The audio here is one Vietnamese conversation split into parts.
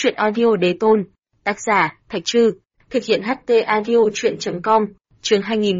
Chuyện audio đế tôn. Tác giả, Thạch Trư. Thực hiện HT audio chuyện.com. Chương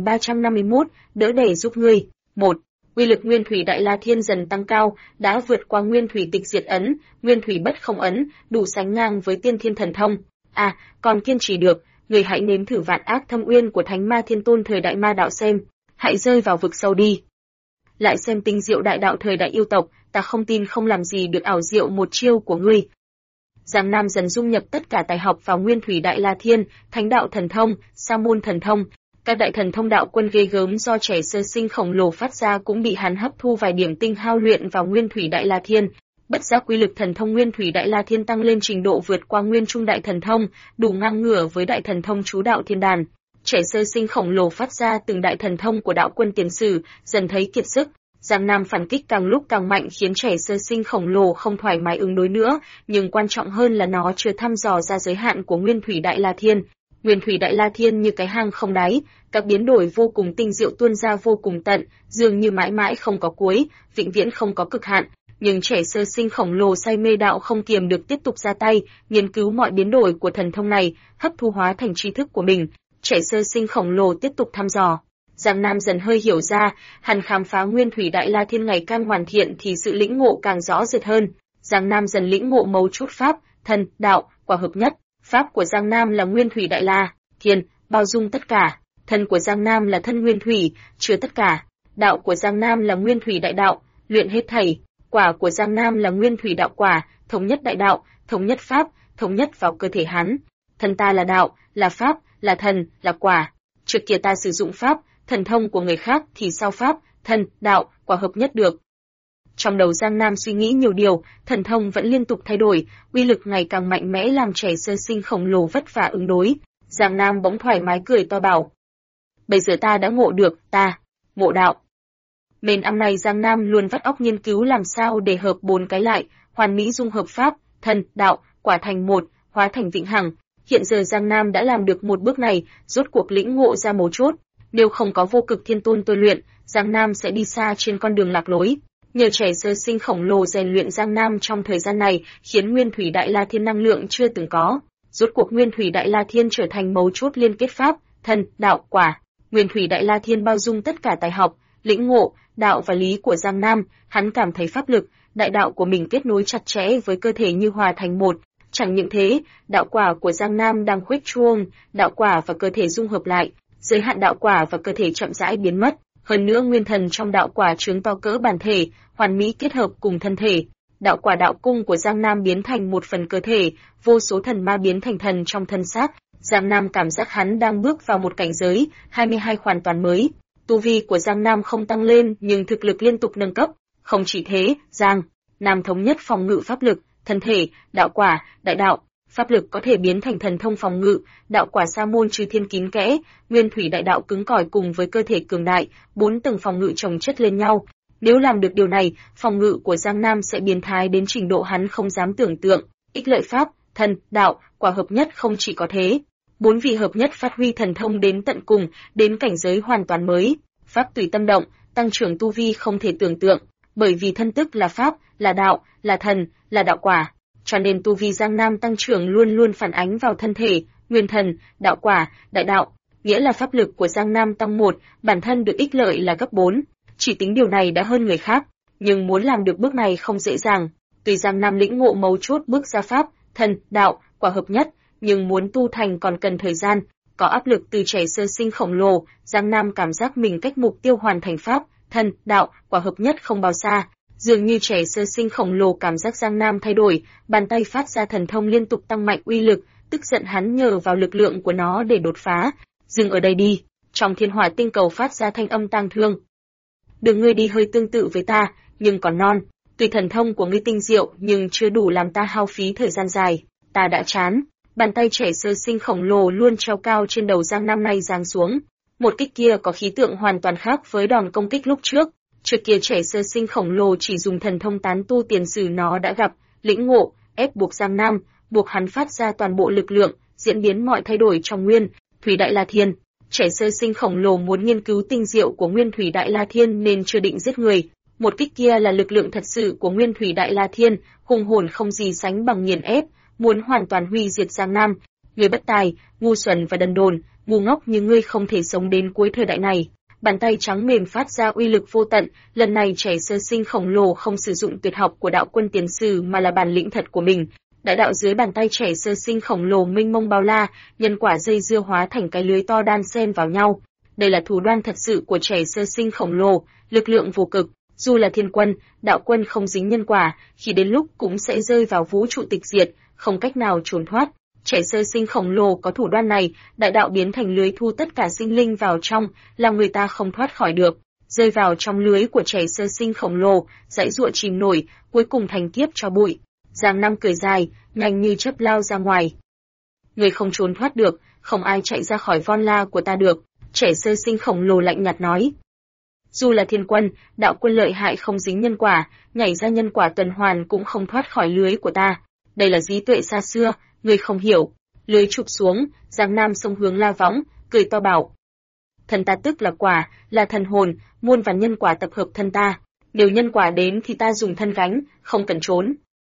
2351, đỡ đẻ giúp ngươi. 1. Uy lực Nguyên Thủy Đại La Thiên dần tăng cao, đã vượt qua Nguyên Thủy Tịch Diệt Ấn, Nguyên Thủy Bất Không Ấn, đủ sánh ngang với Tiên Thiên Thần Thông. À, còn kiên trì được, người hãy nếm thử vạn ác thâm uyên của Thánh Ma Thiên Tôn thời Đại Ma Đạo xem. Hãy rơi vào vực sâu đi. Lại xem tinh diệu đại đạo thời Đại Yêu Tộc, ta không tin không làm gì được ảo diệu một chiêu của ngươi. Giang Nam dần dung nhập tất cả tài học vào Nguyên Thủy Đại La Thiên, Thánh Đạo Thần Thông, Sa Môn Thần Thông. Các đại thần thông đạo quân ghê gớm do trẻ sơ sinh khổng lồ phát ra cũng bị hắn hấp thu vài điểm tinh hao luyện vào Nguyên Thủy Đại La Thiên. Bất giác quy lực thần thông Nguyên Thủy Đại La Thiên tăng lên trình độ vượt qua Nguyên Trung Đại Thần Thông, đủ ngang ngửa với Đại Thần Thông Chú Đạo Thiên Đàn. Trẻ sơ sinh khổng lồ phát ra từng đại thần thông của đạo quân tiền sử, dần thấy kiệt sức. Giang Nam phản kích càng lúc càng mạnh khiến trẻ sơ sinh khổng lồ không thoải mái ứng đối nữa, nhưng quan trọng hơn là nó chưa thăm dò ra giới hạn của Nguyên Thủy Đại La Thiên. Nguyên Thủy Đại La Thiên như cái hang không đáy, các biến đổi vô cùng tinh diệu tuôn ra vô cùng tận, dường như mãi mãi không có cuối, vĩnh viễn không có cực hạn. Nhưng trẻ sơ sinh khổng lồ say mê đạo không kiềm được tiếp tục ra tay, nghiên cứu mọi biến đổi của thần thông này, hấp thu hóa thành tri thức của mình. Trẻ sơ sinh khổng lồ tiếp tục thăm dò. Giang Nam dần hơi hiểu ra, hắn khám phá Nguyên Thủy Đại La Thiên ngày càng hoàn thiện thì sự lĩnh ngộ càng rõ rệt hơn. Giang Nam dần lĩnh ngộ mấu chốt pháp, thần, đạo, quả hợp nhất. Pháp của Giang Nam là Nguyên Thủy Đại La Thiên, bao dung tất cả. Thân của Giang Nam là thân Nguyên Thủy, chứa tất cả. Đạo của Giang Nam là Nguyên Thủy Đại Đạo, luyện hết thảy. Quả của Giang Nam là Nguyên Thủy Đạo Quả, thống nhất đại đạo, thống nhất pháp, thống nhất vào cơ thể hắn. Thân ta là đạo, là pháp, là thần, là quả. Trước kia ta sử dụng pháp, thần thông của người khác thì sao pháp, thần, đạo, quả hợp nhất được. Trong đầu Giang Nam suy nghĩ nhiều điều, thần thông vẫn liên tục thay đổi, uy lực ngày càng mạnh mẽ làm trẻ sơ sinh khổng lồ vất vả ứng đối. Giang Nam bỗng thoải mái cười to bảo. Bây giờ ta đã ngộ được, ta, ngộ đạo. Mấy năm nay Giang Nam luôn vắt óc nghiên cứu làm sao để hợp bốn cái lại, hoàn mỹ dung hợp pháp, thần, đạo, quả thành một, hóa thành vĩnh hằng. Hiện giờ Giang Nam đã làm được một bước này, rốt cuộc lĩnh ngộ ra mấu chốt. Nếu không có Vô Cực Thiên Tôn tôi luyện, Giang Nam sẽ đi xa trên con đường lạc lối. Nhờ trẻ sơ sinh khổng lồ rèn luyện Giang Nam trong thời gian này, khiến Nguyên Thủy Đại La Thiên năng lượng chưa từng có. Rốt cuộc Nguyên Thủy Đại La Thiên trở thành mấu chốt liên kết pháp, thần, đạo, quả. Nguyên Thủy Đại La Thiên bao dung tất cả tài học, lĩnh ngộ, đạo và lý của Giang Nam, hắn cảm thấy pháp lực, đại đạo của mình kết nối chặt chẽ với cơ thể như hòa thành một. Chẳng những thế, đạo quả của Giang Nam đang khuếch trương, đạo quả và cơ thể dung hợp lại, giới hạn đạo quả và cơ thể chậm rãi biến mất. Hơn nữa nguyên thần trong đạo quả trướng to cỡ bản thể, hoàn mỹ kết hợp cùng thân thể. Đạo quả đạo cung của Giang Nam biến thành một phần cơ thể, vô số thần ma biến thành thần trong thân xác. Giang Nam cảm giác hắn đang bước vào một cảnh giới 22 hoàn toàn mới. Tu vi của Giang Nam không tăng lên nhưng thực lực liên tục nâng cấp. Không chỉ thế, Giang Nam thống nhất phòng ngự pháp lực, thân thể, đạo quả, đại đạo. Pháp lực có thể biến thành thần thông phòng ngự, đạo quả sa môn trừ thiên kín kẽ, Nguyên Thủy Đại Đạo cứng cỏi cùng với cơ thể cường đại, 4 tầng phòng ngự chồng chất lên nhau. Nếu làm được điều này, phòng ngự của Giang Nam sẽ biến thái đến trình độ hắn không dám tưởng tượng. Ích lợi pháp, thần, đạo, quả hợp nhất không chỉ có thế. 4 vị hợp nhất phát huy thần thông đến tận cùng, đến cảnh giới hoàn toàn mới. Pháp tùy tâm động, tăng trưởng tu vi không thể tưởng tượng, bởi vì thân tức là pháp, là đạo, là thần, là đạo quả. Cho nên tu vi Giang Nam tăng trưởng luôn luôn phản ánh vào thân thể, nguyên thần, đạo quả, đại đạo, nghĩa là pháp lực của Giang Nam tăng 1, bản thân được ích lợi là gấp 4. Chỉ tính điều này đã hơn người khác, nhưng muốn làm được bước này không dễ dàng. Tuy Giang Nam lĩnh ngộ mấu chốt bước ra pháp, thần, đạo, quả hợp nhất, nhưng muốn tu thành còn cần thời gian, có áp lực từ trẻ sơ sinh khổng lồ, Giang Nam cảm giác mình cách mục tiêu hoàn thành pháp, thần, đạo, quả hợp nhất không bao xa. Dường như trẻ sơ sinh khổng lồ cảm giác Giang Nam thay đổi, bàn tay phát ra thần thông liên tục tăng mạnh uy lực, tức giận hắn nhờ vào lực lượng của nó để đột phá. Dừng ở đây đi, trong thiên hỏa tinh cầu phát ra thanh âm tang thương. Đường ngươi đi hơi tương tự với ta, nhưng còn non. Tuy thần thông của ngươi tinh diệu nhưng chưa đủ làm ta hao phí thời gian dài. Ta đã chán. Bàn tay trẻ sơ sinh khổng lồ luôn treo cao trên đầu Giang Nam này giáng xuống. Một kích kia có khí tượng hoàn toàn khác với đòn công kích lúc trước. Trước kia trẻ sơ sinh khổng lồ chỉ dùng thần thông tán tu tiền sử nó đã gặp, lĩnh ngộ, ép buộc Giang Nam, buộc hắn phát ra toàn bộ lực lượng, diễn biến mọi thay đổi trong Nguyên Thủy Đại La Thiên. Trẻ sơ sinh khổng lồ muốn nghiên cứu tinh diệu của Nguyên Thủy Đại La Thiên nên chưa định giết người. Một kích kia là lực lượng thật sự của Nguyên Thủy Đại La Thiên, hùng hồn không gì sánh bằng nghiền ép, muốn hoàn toàn hủy diệt Giang Nam. Ngươi bất tài, ngu xuẩn và đần độn, ngu ngốc như ngươi không thể sống đến cuối thời đại này. Bàn tay trắng mềm phát ra uy lực vô tận, lần này trẻ sơ sinh khổng lồ không sử dụng tuyệt học của đạo quân tiền sử mà là bản lĩnh thật của mình. Đại đạo dưới bàn tay trẻ sơ sinh khổng lồ mênh mông bao la, nhân quả dây dưa hóa thành cái lưới to đan xen vào nhau. Đây là thủ đoạn thật sự của trẻ sơ sinh khổng lồ, lực lượng vô cực, dù là thiên quân, đạo quân không dính nhân quả, khi đến lúc cũng sẽ rơi vào vũ trụ tịch diệt, không cách nào trốn thoát. Trẻ sơ sinh khổng lồ có thủ đoạn này, đại đạo biến thành lưới thu tất cả sinh linh vào trong, làm người ta không thoát khỏi được. Rơi vào trong lưới của trẻ sơ sinh khổng lồ, dãy giụa chìm nổi, cuối cùng thành kiếp cho bụi. Giang Nam cười dài, nhanh như chớp lao ra ngoài. Người không trốn thoát được, không ai chạy ra khỏi von la của ta được. Trẻ sơ sinh khổng lồ lạnh nhạt nói. Dù là thiên quân, đạo quân lợi hại không dính nhân quả, nhảy ra nhân quả tuần hoàn cũng không thoát khỏi lưới của ta. Đây là trí tuệ xa xưa, người không hiểu. Lưới chụp xuống, Giang Nam xông hướng La Võng, cười to bảo. Thần ta tức là quả, là thần hồn, muôn vàn nhân quả tập hợp thân ta. Nếu nhân quả đến thì ta dùng thân gánh, không cần trốn.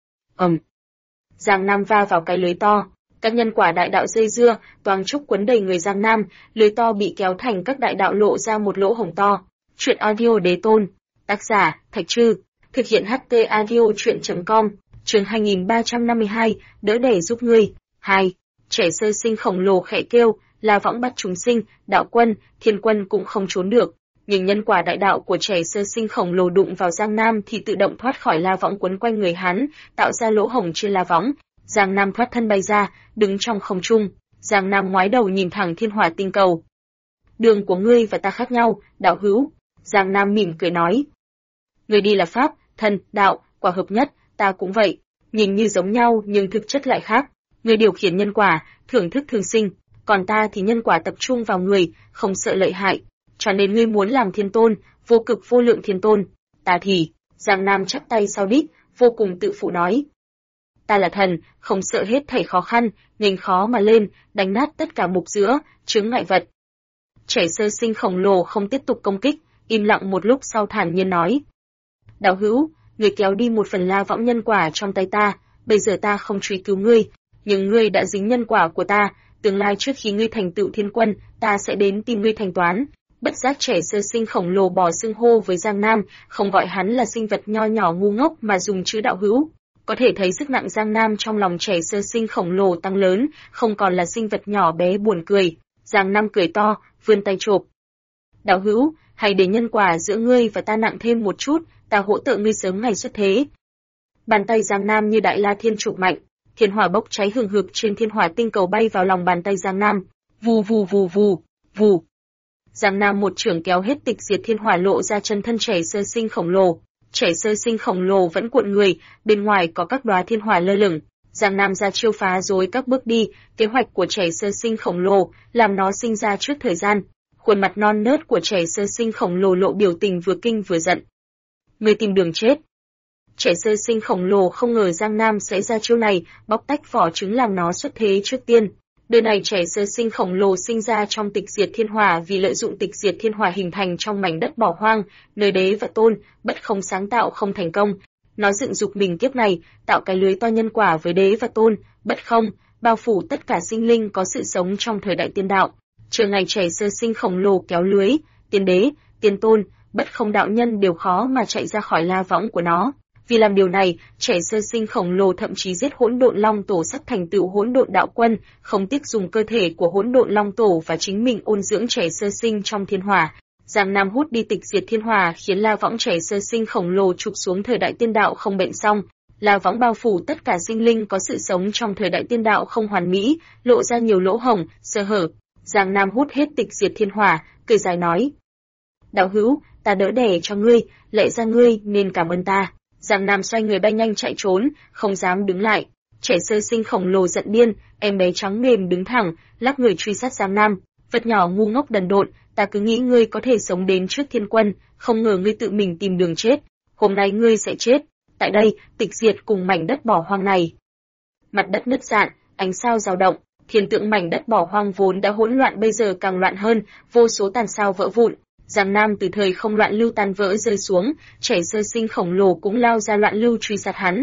Giang Nam va vào cái lưới to. Các nhân quả đại đạo dây dưa, toang trúc quấn đầy người Giang Nam, lưới to bị kéo thành các đại đạo lộ ra một lỗ hổng to. Truyện audio đế tôn. Tác giả, Thạch Trư. Thực hiện HT audio truyện.com. Chương 2352, đỡ đẻ giúp ngươi. 2. Trẻ sơ sinh khổng lồ khẽ kêu, La Võng bắt chúng sinh, đạo quân, thiên quân cũng không trốn được. Nhưng nhân quả đại đạo của trẻ sơ sinh khổng lồ đụng vào Giang Nam thì tự động thoát khỏi La Võng quấn quanh người hắn, tạo ra lỗ hổng trên La Võng. Giang Nam thoát thân bay ra, đứng trong không trung. Giang Nam ngoái đầu nhìn thẳng thiên hỏa tinh cầu. Đường của ngươi và ta khác nhau, đạo hữu. Giang Nam mỉm cười nói. Ngươi đi là pháp, thân, đạo, quả hợp nhất, ta cũng vậy. Nhìn như giống nhau nhưng thực chất lại khác. Ngươi điều khiển nhân quả, thưởng thức thường sinh. Còn ta thì nhân quả tập trung vào người, không sợ lợi hại. Cho nên ngươi muốn làm thiên tôn, vô cực vô lượng thiên tôn. Ta thì, Giang Nam chắp tay sau đít, vô cùng tự phụ nói. Ta là thần, không sợ hết thảy khó khăn, nghênh khó mà lên, đánh nát tất cả mục giữa, chướng ngại vật. Trẻ sơ sinh khổng lồ không tiếp tục công kích, im lặng một lúc sau thản nhiên nói. Đạo hữu, ngươi kéo đi một phần La Võng nhân quả trong tay ta, bây giờ ta không truy cứu ngươi, nhưng ngươi đã dính nhân quả của ta, tương lai trước khi ngươi thành tựu thiên quân, ta sẽ đến tìm ngươi thanh toán. Bất giác trẻ sơ sinh khổng lồ bỏ xưng hô với Giang Nam, không gọi hắn là sinh vật nho nhỏ ngu ngốc mà dùng chữ đạo hữu. Có thể thấy sức nặng Giang Nam trong lòng trẻ sơ sinh khổng lồ tăng lớn, không còn là sinh vật nhỏ bé buồn cười. Giang Nam cười to, vươn tay chộp. Đạo hữu, hãy để nhân quả giữa ngươi và ta nặng thêm một chút, ta hỗ trợ ngươi sớm ngày xuất thế. Bàn tay Giang Nam như đại la thiên chụp mạnh, thiên hỏa bốc cháy hừng hực trên thiên hỏa tinh cầu bay vào lòng bàn tay Giang Nam. Vù vù vù vù, vù. Giang Nam một chưởng kéo hết tịch diệt thiên hỏa lộ ra chân thân trẻ sơ sinh khổng lồ. Trẻ sơ sinh khổng lồ vẫn cuộn người, bên ngoài có các đóa thiên hỏa lơ lửng. Giang Nam ra chiêu phá rối các bước đi, kế hoạch của trẻ sơ sinh khổng lồ, làm nó sinh ra trước thời gian. Khuôn mặt non nớt của trẻ sơ sinh khổng lồ lộ biểu tình vừa kinh vừa giận. Người tìm đường chết. Trẻ sơ sinh khổng lồ không ngờ Giang Nam sẽ ra chiêu này, bóc tách vỏ trứng làm nó xuất thế trước tiên. Đời này trẻ sơ sinh khổng lồ sinh ra trong tịch diệt thiên hỏa vì lợi dụng tịch diệt thiên hỏa hình thành trong mảnh đất bỏ hoang, nơi đế và tôn, bất không sáng tạo không thành công. Nó dựng dục mình kiếp này, tạo cái lưới to nhân quả với đế và tôn, bất không, bao phủ tất cả sinh linh có sự sống trong thời đại tiên đạo. Chờ ngày trẻ sơ sinh khổng lồ kéo lưới, tiên đế, tiên tôn, bất không đạo nhân đều khó mà chạy ra khỏi la võng của nó. Vì làm điều này, trẻ sơ sinh khổng lồ thậm chí giết hỗn độn long tổ sắp thành tựu hỗn độn đạo quân, không tiếc dùng cơ thể của hỗn độn long tổ và chính mình ôn dưỡng trẻ sơ sinh trong thiên hỏa. Giang Nam hút đi tịch diệt thiên hỏa khiến la võng trẻ sơ sinh khổng lồ chụp xuống thời đại tiên đạo không bệnh xong. La võng bao phủ tất cả sinh linh có sự sống trong thời đại tiên đạo không hoàn mỹ, lộ ra nhiều lỗ hổng, sơ hở. Giang Nam hút hết tịch diệt thiên hỏa, cười dài nói: "Đạo hữu, ta đỡ đẻ cho ngươi, lẽ ra ngươi nên cảm ơn ta." Giang Nam xoay người bay nhanh chạy trốn, không dám đứng lại. Trẻ sơ sinh khổng lồ giận điên, em bé trắng mềm đứng thẳng, lắc người truy sát Giang Nam. Vật nhỏ ngu ngốc đần độn, ta cứ nghĩ ngươi có thể sống đến trước thiên quân, không ngờ ngươi tự mình tìm đường chết. Hôm nay ngươi sẽ chết. Tại đây, tịch diệt cùng mảnh đất bỏ hoang này. Mặt đất nứt rạn, ánh sao dao động, thiên tượng mảnh đất bỏ hoang vốn đã hỗn loạn bây giờ càng loạn hơn, vô số tàn sao vỡ vụn. Giang Nam từ thời không loạn lưu tan vỡ rơi xuống, trẻ sơ sinh khổng lồ cũng lao ra loạn lưu truy sát hắn.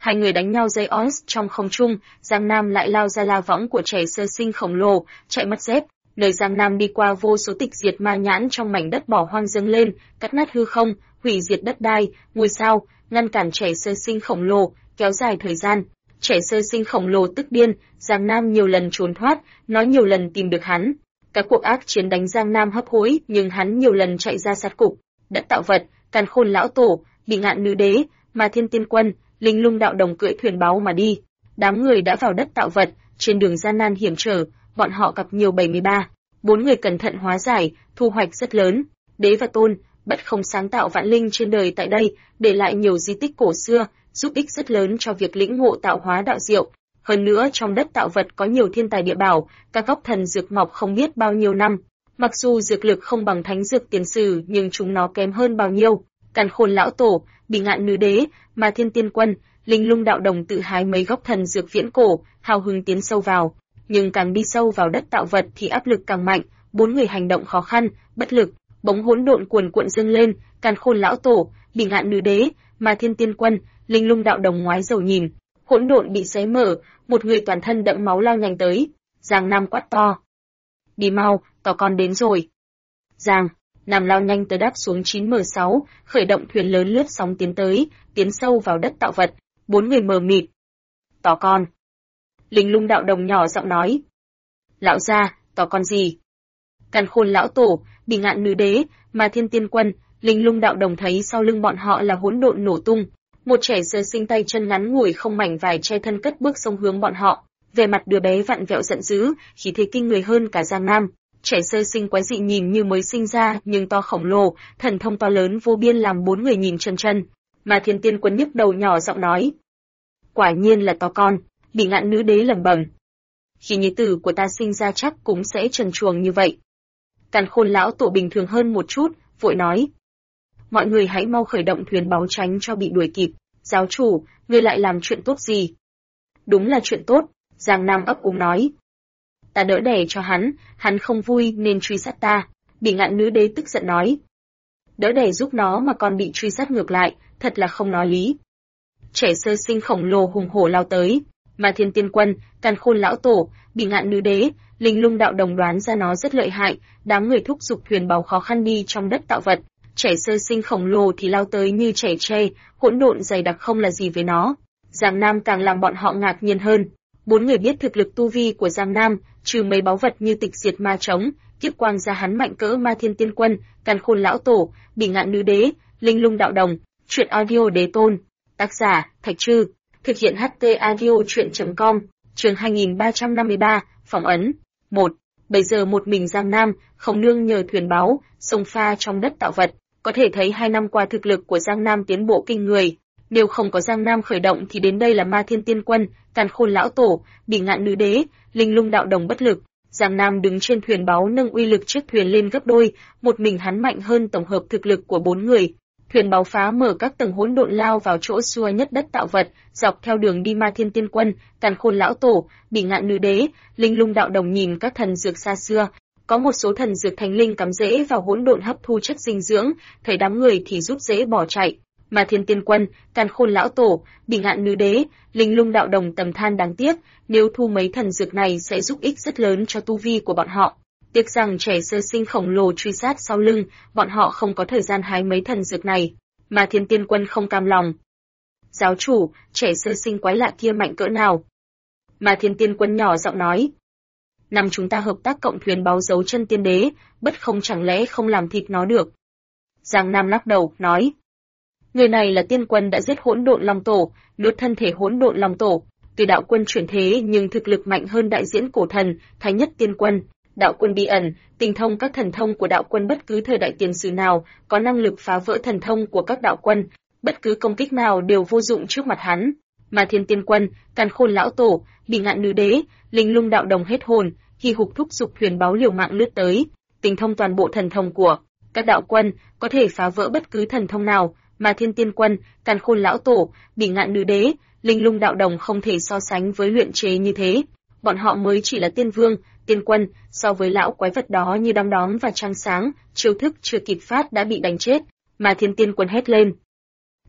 Hai người đánh nhau dây ons trong không trung, Giang Nam lại lao ra la võng của trẻ sơ sinh khổng lồ, chạy mất dép. Nơi Giang Nam đi qua vô số tịch diệt ma nhãn trong mảnh đất bỏ hoang dâng lên, cắt nát hư không, hủy diệt đất đai, ngôi sao, ngăn cản trẻ sơ sinh khổng lồ, kéo dài thời gian. Trẻ sơ sinh khổng lồ tức điên, Giang Nam nhiều lần trốn thoát, nó nhiều lần tìm được hắn. Các cuộc ác chiến đánh Giang Nam hấp hối, nhưng hắn nhiều lần chạy ra sát cục. Đất tạo vật, Càn Khôn lão tổ, Bỉ Ngạn nữ đế, Ma Thiên Tiên Quân, Linh Lung đạo đồng cưỡi thuyền báu mà đi. Đám người đã vào đất tạo vật, trên đường gian nan hiểm trở, bọn họ gặp nhiều 73. 4 người cẩn thận hóa giải, thu hoạch rất lớn. Đế và Tôn, Bất Không sáng tạo vạn linh trên đời tại đây, để lại nhiều di tích cổ xưa, giúp ích rất lớn cho việc lĩnh ngộ tạo hóa đạo diệu. Hơn nữa trong đất tạo vật có nhiều thiên tài địa bảo, các gốc thần dược mọc không biết bao nhiêu năm. Mặc dù dược lực không bằng thánh dược tiền sử nhưng chúng nó kém hơn bao nhiêu. Càn Khôn lão tổ, Bỉ Ngạn nữ đế, Ma Thiên Tiên Quân, Linh Lung đạo đồng tự hái mấy gốc thần dược viễn cổ, hào hứng tiến sâu vào. Nhưng càng đi sâu vào đất tạo vật thì áp lực càng mạnh, 4 người hành động khó khăn, bất lực. Bóng hỗn độn cuồn cuộn dâng lên, Càn Khôn lão tổ, Bỉ Ngạn nữ đế, Ma Thiên Tiên Quân, Linh Lung đạo đồng ngoái đầu nhìn, hỗn độn bị xé mở, một người toàn thân đẫm máu lao nhanh tới. Giang Nam quát to: "Đi mau, tỏ con đến rồi." Giang Nam lao nhanh tới đáp xuống 9M6, khởi động thuyền lớn lướt sóng tiến tới, tiến sâu vào đất tạo vật. 4 người mờ mịt. "Tỏ con." Linh Lung đạo đồng nhỏ giọng nói. "Lão gia, tỏ con gì?" Càn Khôn lão tổ, Bỉ Ngạn nữ đế, Ma Thiên Tiên Quân, Linh Lung đạo đồng thấy sau lưng bọn họ là hỗn độn nổ tung. Một trẻ sơ sinh tay chân ngắn ngủi không mảnh vải che thân cất bước xông hướng bọn họ, vẻ mặt đứa bé vặn vẹo giận dữ, khí thế kinh người hơn cả Giang Nam. Trẻ sơ sinh quái dị nhìn như mới sinh ra nhưng to khổng lồ, thần thông to lớn vô biên làm 4 người nhìn chân chân. Mà Thiên Tiên Quân nhức đầu nhỏ giọng nói: "Quả nhiên là to con." Bỉ Ngạn nữ đế lẩm bẩm: "Khi nhi tử của ta sinh ra chắc cũng sẽ trần truồng như vậy." Càn Khôn lão tổ bình thường hơn một chút, vội nói: "Mọi người hãy mau khởi động thuyền báu tránh cho bị đuổi kịp." "Giáo chủ, ngươi lại làm chuyện tốt gì?" "Đúng là chuyện tốt." Giang Nam ấp úng nói. "Ta đỡ đẻ cho hắn không vui nên truy sát ta." Bỉ Ngạn nữ đế tức giận nói. "Đỡ đẻ giúp nó mà còn bị truy sát ngược lại, thật là không nói lý." Trẻ sơ sinh khổng lồ hùng hổ lao tới, mà Thiên Tiên Quân, Càn Khôn lão tổ, Bỉ Ngạn nữ đế, Linh Lung đạo đồng đoán ra nó rất lợi hại, đám người thúc giục thuyền báu khó khăn đi trong đất tạo vật. Trẻ sơ sinh khổng lồ thì lao tới như trẻ tre, hỗn độn dày đặc không là gì với nó. Giang Nam càng làm bọn họ ngạc nhiên hơn. 4 người biết thực lực tu vi của Giang Nam, trừ mấy báu vật như tịch diệt ma trống, kiếp quang ra hắn mạnh cỡ Ma Thiên Tiên Quân, Càn Khôn lão tổ, Bỉ Ngạn nữ đế, Linh Lung đạo đồng. Truyện audio đế tôn. Tác giả: Thạch Trư. Thực hiện HT audio truyện.com. Chương 2353, phỏng ấn. 1. Bây giờ một mình Giang Nam, không nương nhờ thuyền báu, sông pha trong đất tạo vật, có thể thấy 2 năm qua thực lực của Giang Nam tiến bộ kinh người. Nếu không có Giang Nam khởi động thì đến đây là Ma Thiên Tiên Quân, Càn Khôn lão tổ, Bỉ Ngạn nữ đế, Linh Lung đạo đồng bất lực. Giang Nam đứng trên thuyền báu nâng uy lực chiếc thuyền lên gấp đôi, một mình hắn mạnh hơn tổng hợp thực lực của 4 người. Thuyền báu phá mở các tầng hỗn độn lao vào chỗ xua nhất đất tạo vật, dọc theo đường đi Ma Thiên Tiên Quân, Càn Khôn lão tổ, Bỉ Ngạn nữ đế, Linh Lung đạo đồng nhìn các thần dược xa xưa, có một số thần dược thánh linh cắm rễ vào hỗn độn hấp thu chất dinh dưỡng, thấy đám người thì rút rễ bỏ chạy. Ma Thiên Tiên Quân, Càn Khôn lão tổ, Bỉ Ngạn nữ đế, Linh Lung đạo đồng tầm than đáng tiếc, nếu thu mấy thần dược này sẽ giúp ích rất lớn cho tu vi của bọn họ. Tiếc rằng trẻ sơ sinh khổng lồ truy sát sau lưng, bọn họ không có thời gian hái mấy thần dược này. Mà Thiên Tiên Quân không cam lòng. "Giáo chủ, trẻ sơ sinh quái lạ kia mạnh cỡ nào?" Mà Thiên Tiên Quân nhỏ giọng nói. "Năm chúng ta hợp tác cộng thuyền báo dấu chân tiên đế, Bất Không chẳng lẽ không làm thịt nó được?" Giang Nam lắc đầu, nói. "Người này là tiên quân đã giết hỗn độn long tổ, nuốt thân thể hỗn độn long tổ. Tuy đạo quân chuyển thế nhưng thực lực mạnh hơn đại diễn cổ thần, thái nhất tiên quân. Đạo quân bí ẩn, tinh thông các thần thông của đạo quân bất cứ thời đại tiền sử nào, có năng lực phá vỡ thần thông của các đạo quân, bất cứ công kích nào đều vô dụng trước mặt hắn." Mà Thiên Tiên Quân, Càn Khôn lão tổ, Bỉ Ngạn nữ đế, Linh Lung đạo đồng hết hồn, hì hục thúc giục thuyền báo liều mạng lướt tới, tinh thông toàn bộ thần thông của các đạo quân, có thể phá vỡ bất cứ thần thông nào. Mà Thiên Tiên Quân, Càn Khôn lão tổ, Bỉ Ngạn nữ đế, Linh Lung đạo đồng không thể so sánh với luyện chế như thế. Bọn họ mới chỉ là tiên vương, tiên quân, so với lão quái vật đó như đom đóm và trăng sáng, chiêu thức chưa kịp phát đã bị đánh chết. Mà Thiên Tiên Quân hét lên.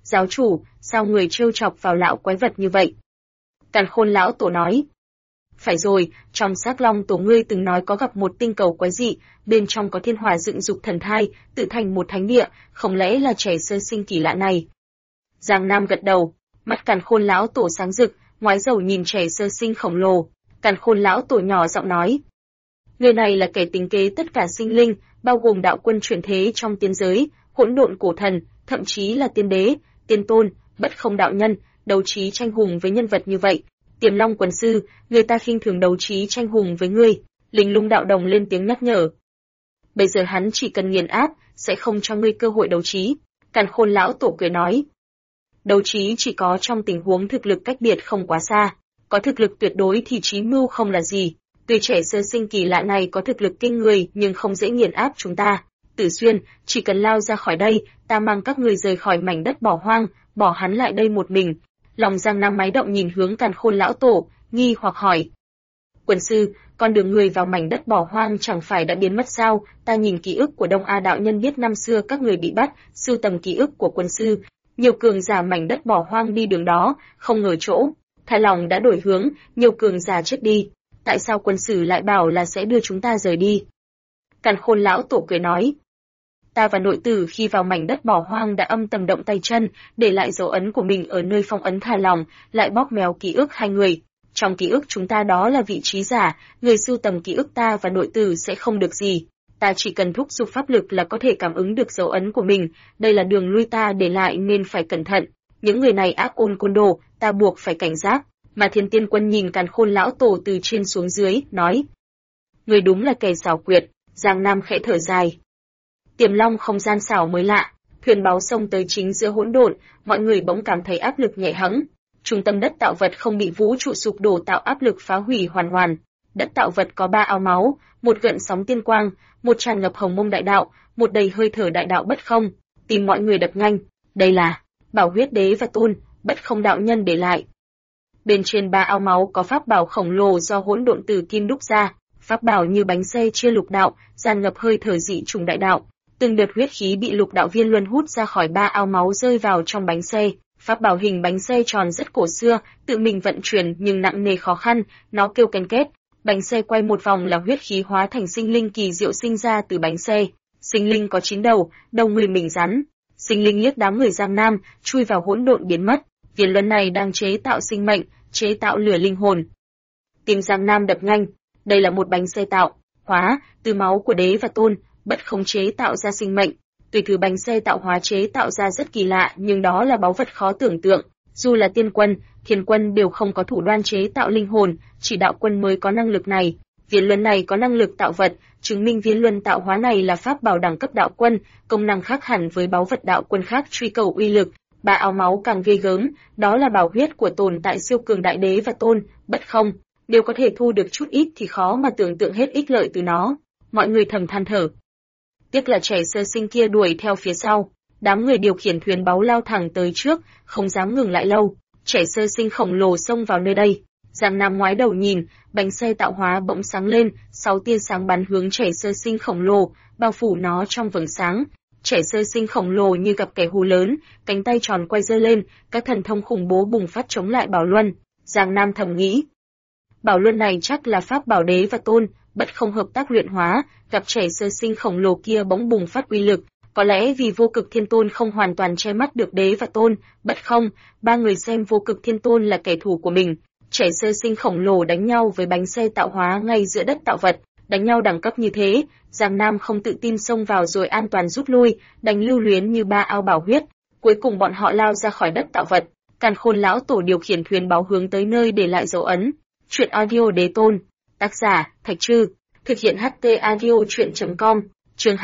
Giáo chủ, sao người trêu chọc vào lão quái vật như vậy? Càn Khôn lão tổ nói. Phải rồi, trong xác long tổ ngươi từng nói có gặp một tinh cầu quái dị, bên trong có thiên hỏa dựng dục thần thai, tự thành một thánh địa, không lẽ là trẻ sơ sinh kỳ lạ này? Giang Nam gật đầu, mắt Càn Khôn lão tổ sáng rực, ngoái đầu nhìn trẻ sơ sinh khổng lồ. Càn Khôn lão tổ nhỏ giọng nói, người này là kẻ tính kế tất cả sinh linh, bao gồm đạo quân chuyển thế trong tiên giới, hỗn độn cổ thần, thậm chí là tiên đế, tiên tôn, bất không đạo nhân, đấu trí tranh hùng với nhân vật như vậy. Tiềm Long quần sư, người ta khinh thường đấu trí tranh hùng với ngươi. Linh Lung đạo đồng lên tiếng nhắc nhở. Bây giờ hắn chỉ cần nghiền áp, sẽ không cho ngươi cơ hội đấu trí. Càn Khôn lão tổ cười nói. Đấu trí chỉ có trong tình huống thực lực cách biệt không quá xa, có thực lực tuyệt đối thì trí mưu không là gì. Tuy trẻ sơ sinh kỳ lạ này có thực lực kinh người nhưng không dễ nghiền áp chúng ta. Tử Xuyên, chỉ cần lao ra khỏi đây, ta mang các người rời khỏi mảnh đất bỏ hoang, bỏ hắn lại đây một mình. Lòng Giang Nam máy động nhìn hướng Càn Khôn lão tổ, nghi hoặc hỏi. Quần sư, con đường người vào mảnh đất bỏ hoang chẳng phải đã biến mất sao? Ta nhìn ký ức của Đông A đạo nhân biết năm xưa các người bị bắt, sưu tầm ký ức của quân sư. Nhiều cường giả mảnh đất bỏ hoang đi đường đó, không ngờ chỗ. Thái Lòng đã đổi hướng, nhiều cường giả chết đi. Tại sao quân sư lại bảo là sẽ đưa chúng ta rời đi? Càn Khôn lão tổ cười nói. Ta và nội tử khi vào mảnh đất bỏ hoang đã âm thầm động tay chân, để lại dấu ấn của mình ở nơi phong ấn Thái Lòng, lại bóp méo ký ức hai người. Trong ký ức chúng ta đó là vị trí giả, người sưu tầm ký ức ta và nội tử sẽ không được gì. Ta chỉ cần thúc giục pháp lực là có thể cảm ứng được dấu ấn của mình, đây là đường lui ta để lại nên phải cẩn thận. Những người này ác ôn côn đồ, ta buộc phải cảnh giác. Mà Thiên Tiên Quân nhìn Càn Khôn lão tổ từ trên xuống dưới, nói. Người đúng là kẻ xảo quyệt. Giang Nam khẽ thở dài. Tiềm Long không gian xảo mới lạ, thuyền báo xông tới chính giữa hỗn độn, mọi người bỗng cảm thấy áp lực nhẹ hẫng. Trung tâm đất tạo vật không bị vũ trụ sụp đổ tạo áp lực phá hủy hoàn hoàn. Đất tạo vật có 3 ao máu, một gợn sóng tiên quang, một tràn ngập hồng mông đại đạo, một đầy hơi thở đại đạo bất không. Tìm mọi người đập nhanh, đây là Bảo Huyết Đế và Tôn, bất không đạo nhân để lại. Bên trên 3 ao máu có pháp bảo khổng lồ do hỗn độn tử kim đúc ra, pháp bảo như bánh xe chia lục đạo, tràn ngập hơi thở dị trùng đại đạo. Từng đợt huyết khí bị lục đạo viên luân hút ra khỏi 3 ao máu rơi vào trong bánh xe. Pháp bảo hình bánh xe tròn rất cổ xưa, tự mình vận chuyển nhưng nặng nề khó khăn, nó kêu ken két. Bánh xe quay một vòng là huyết khí hóa thành sinh linh kỳ diệu sinh ra từ bánh xe. Sinh linh có 9 đầu, đầu người mình rắn. Sinh linh liếc đám người Giang Nam, chui vào hỗn độn biến mất. Viên luân này đang chế tạo sinh mệnh, chế tạo lửa linh hồn. Tim Giang Nam đập nhanh. Đây là một bánh xe tạo hóa từ máu của đế và tôn, bất không chế tạo ra sinh mệnh. Tùy thứ bánh xe tạo hóa chế tạo ra rất kỳ lạ, nhưng đó là báu vật khó tưởng tượng. Dù là tiên quân, thiên quân đều không có thủ đoạn chế tạo linh hồn, chỉ đạo quân mới có năng lực này. Viên luân này có năng lực tạo vật, chứng minh viên luân tạo hóa này là pháp bảo đẳng cấp đạo quân, công năng khác hẳn với báu vật đạo quân khác truy cầu uy lực. 3 áo máu càng ghê gớm, đó là bảo huyết của tồn tại siêu cường đại đế và tôn, bất không. Nếu có thể thu được chút ít thì khó mà tưởng tượng hết ích lợi từ nó. Mọi người thầm than thở. Tiếc là trẻ sơ sinh kia đuổi theo phía sau. Đám người điều khiển thuyền báu lao thẳng tới trước, không dám ngừng lại lâu. Trẻ sơ sinh khổng lồ xông vào nơi đây. Giang Nam ngoái đầu nhìn, bánh xe tạo hóa bỗng sáng lên, 6 tia sáng bắn hướng trẻ sơ sinh khổng lồ, bao phủ nó trong vầng sáng. Trẻ sơ sinh khổng lồ như gặp kẻ thù lớn, cánh tay tròn quay giơ lên, các thần thông khủng bố bùng phát chống lại Bảo Luân. Giang Nam thầm nghĩ. Bảo Luân này chắc là pháp bảo đế và tôn, bất không hợp tác luyện hóa, gặp trẻ sơ sinh khổng lồ kia bỗng bùng phát uy lực, có lẽ vì vô cực thiên tôn không hoàn toàn che mắt được đế và tôn, bất không, 3 người xem vô cực thiên tôn là kẻ thù của mình. Trẻ sơ sinh khổng lồ đánh nhau với bánh xe tạo hóa ngay giữa đất tạo vật, đánh nhau đẳng cấp như thế, Giang Nam không tự tin xông vào rồi an toàn rút lui, đánh lưu luyến như 3 ao bảo huyết. Cuối cùng bọn họ lao ra khỏi đất tạo vật, Càn Khôn lão tổ điều khiển thuyền báo hướng tới nơi để lại dấu ấn. Truyện audio đế tôn. Tác giả, Thạch Trư. Thực hiện HT audio truyện.com. Chương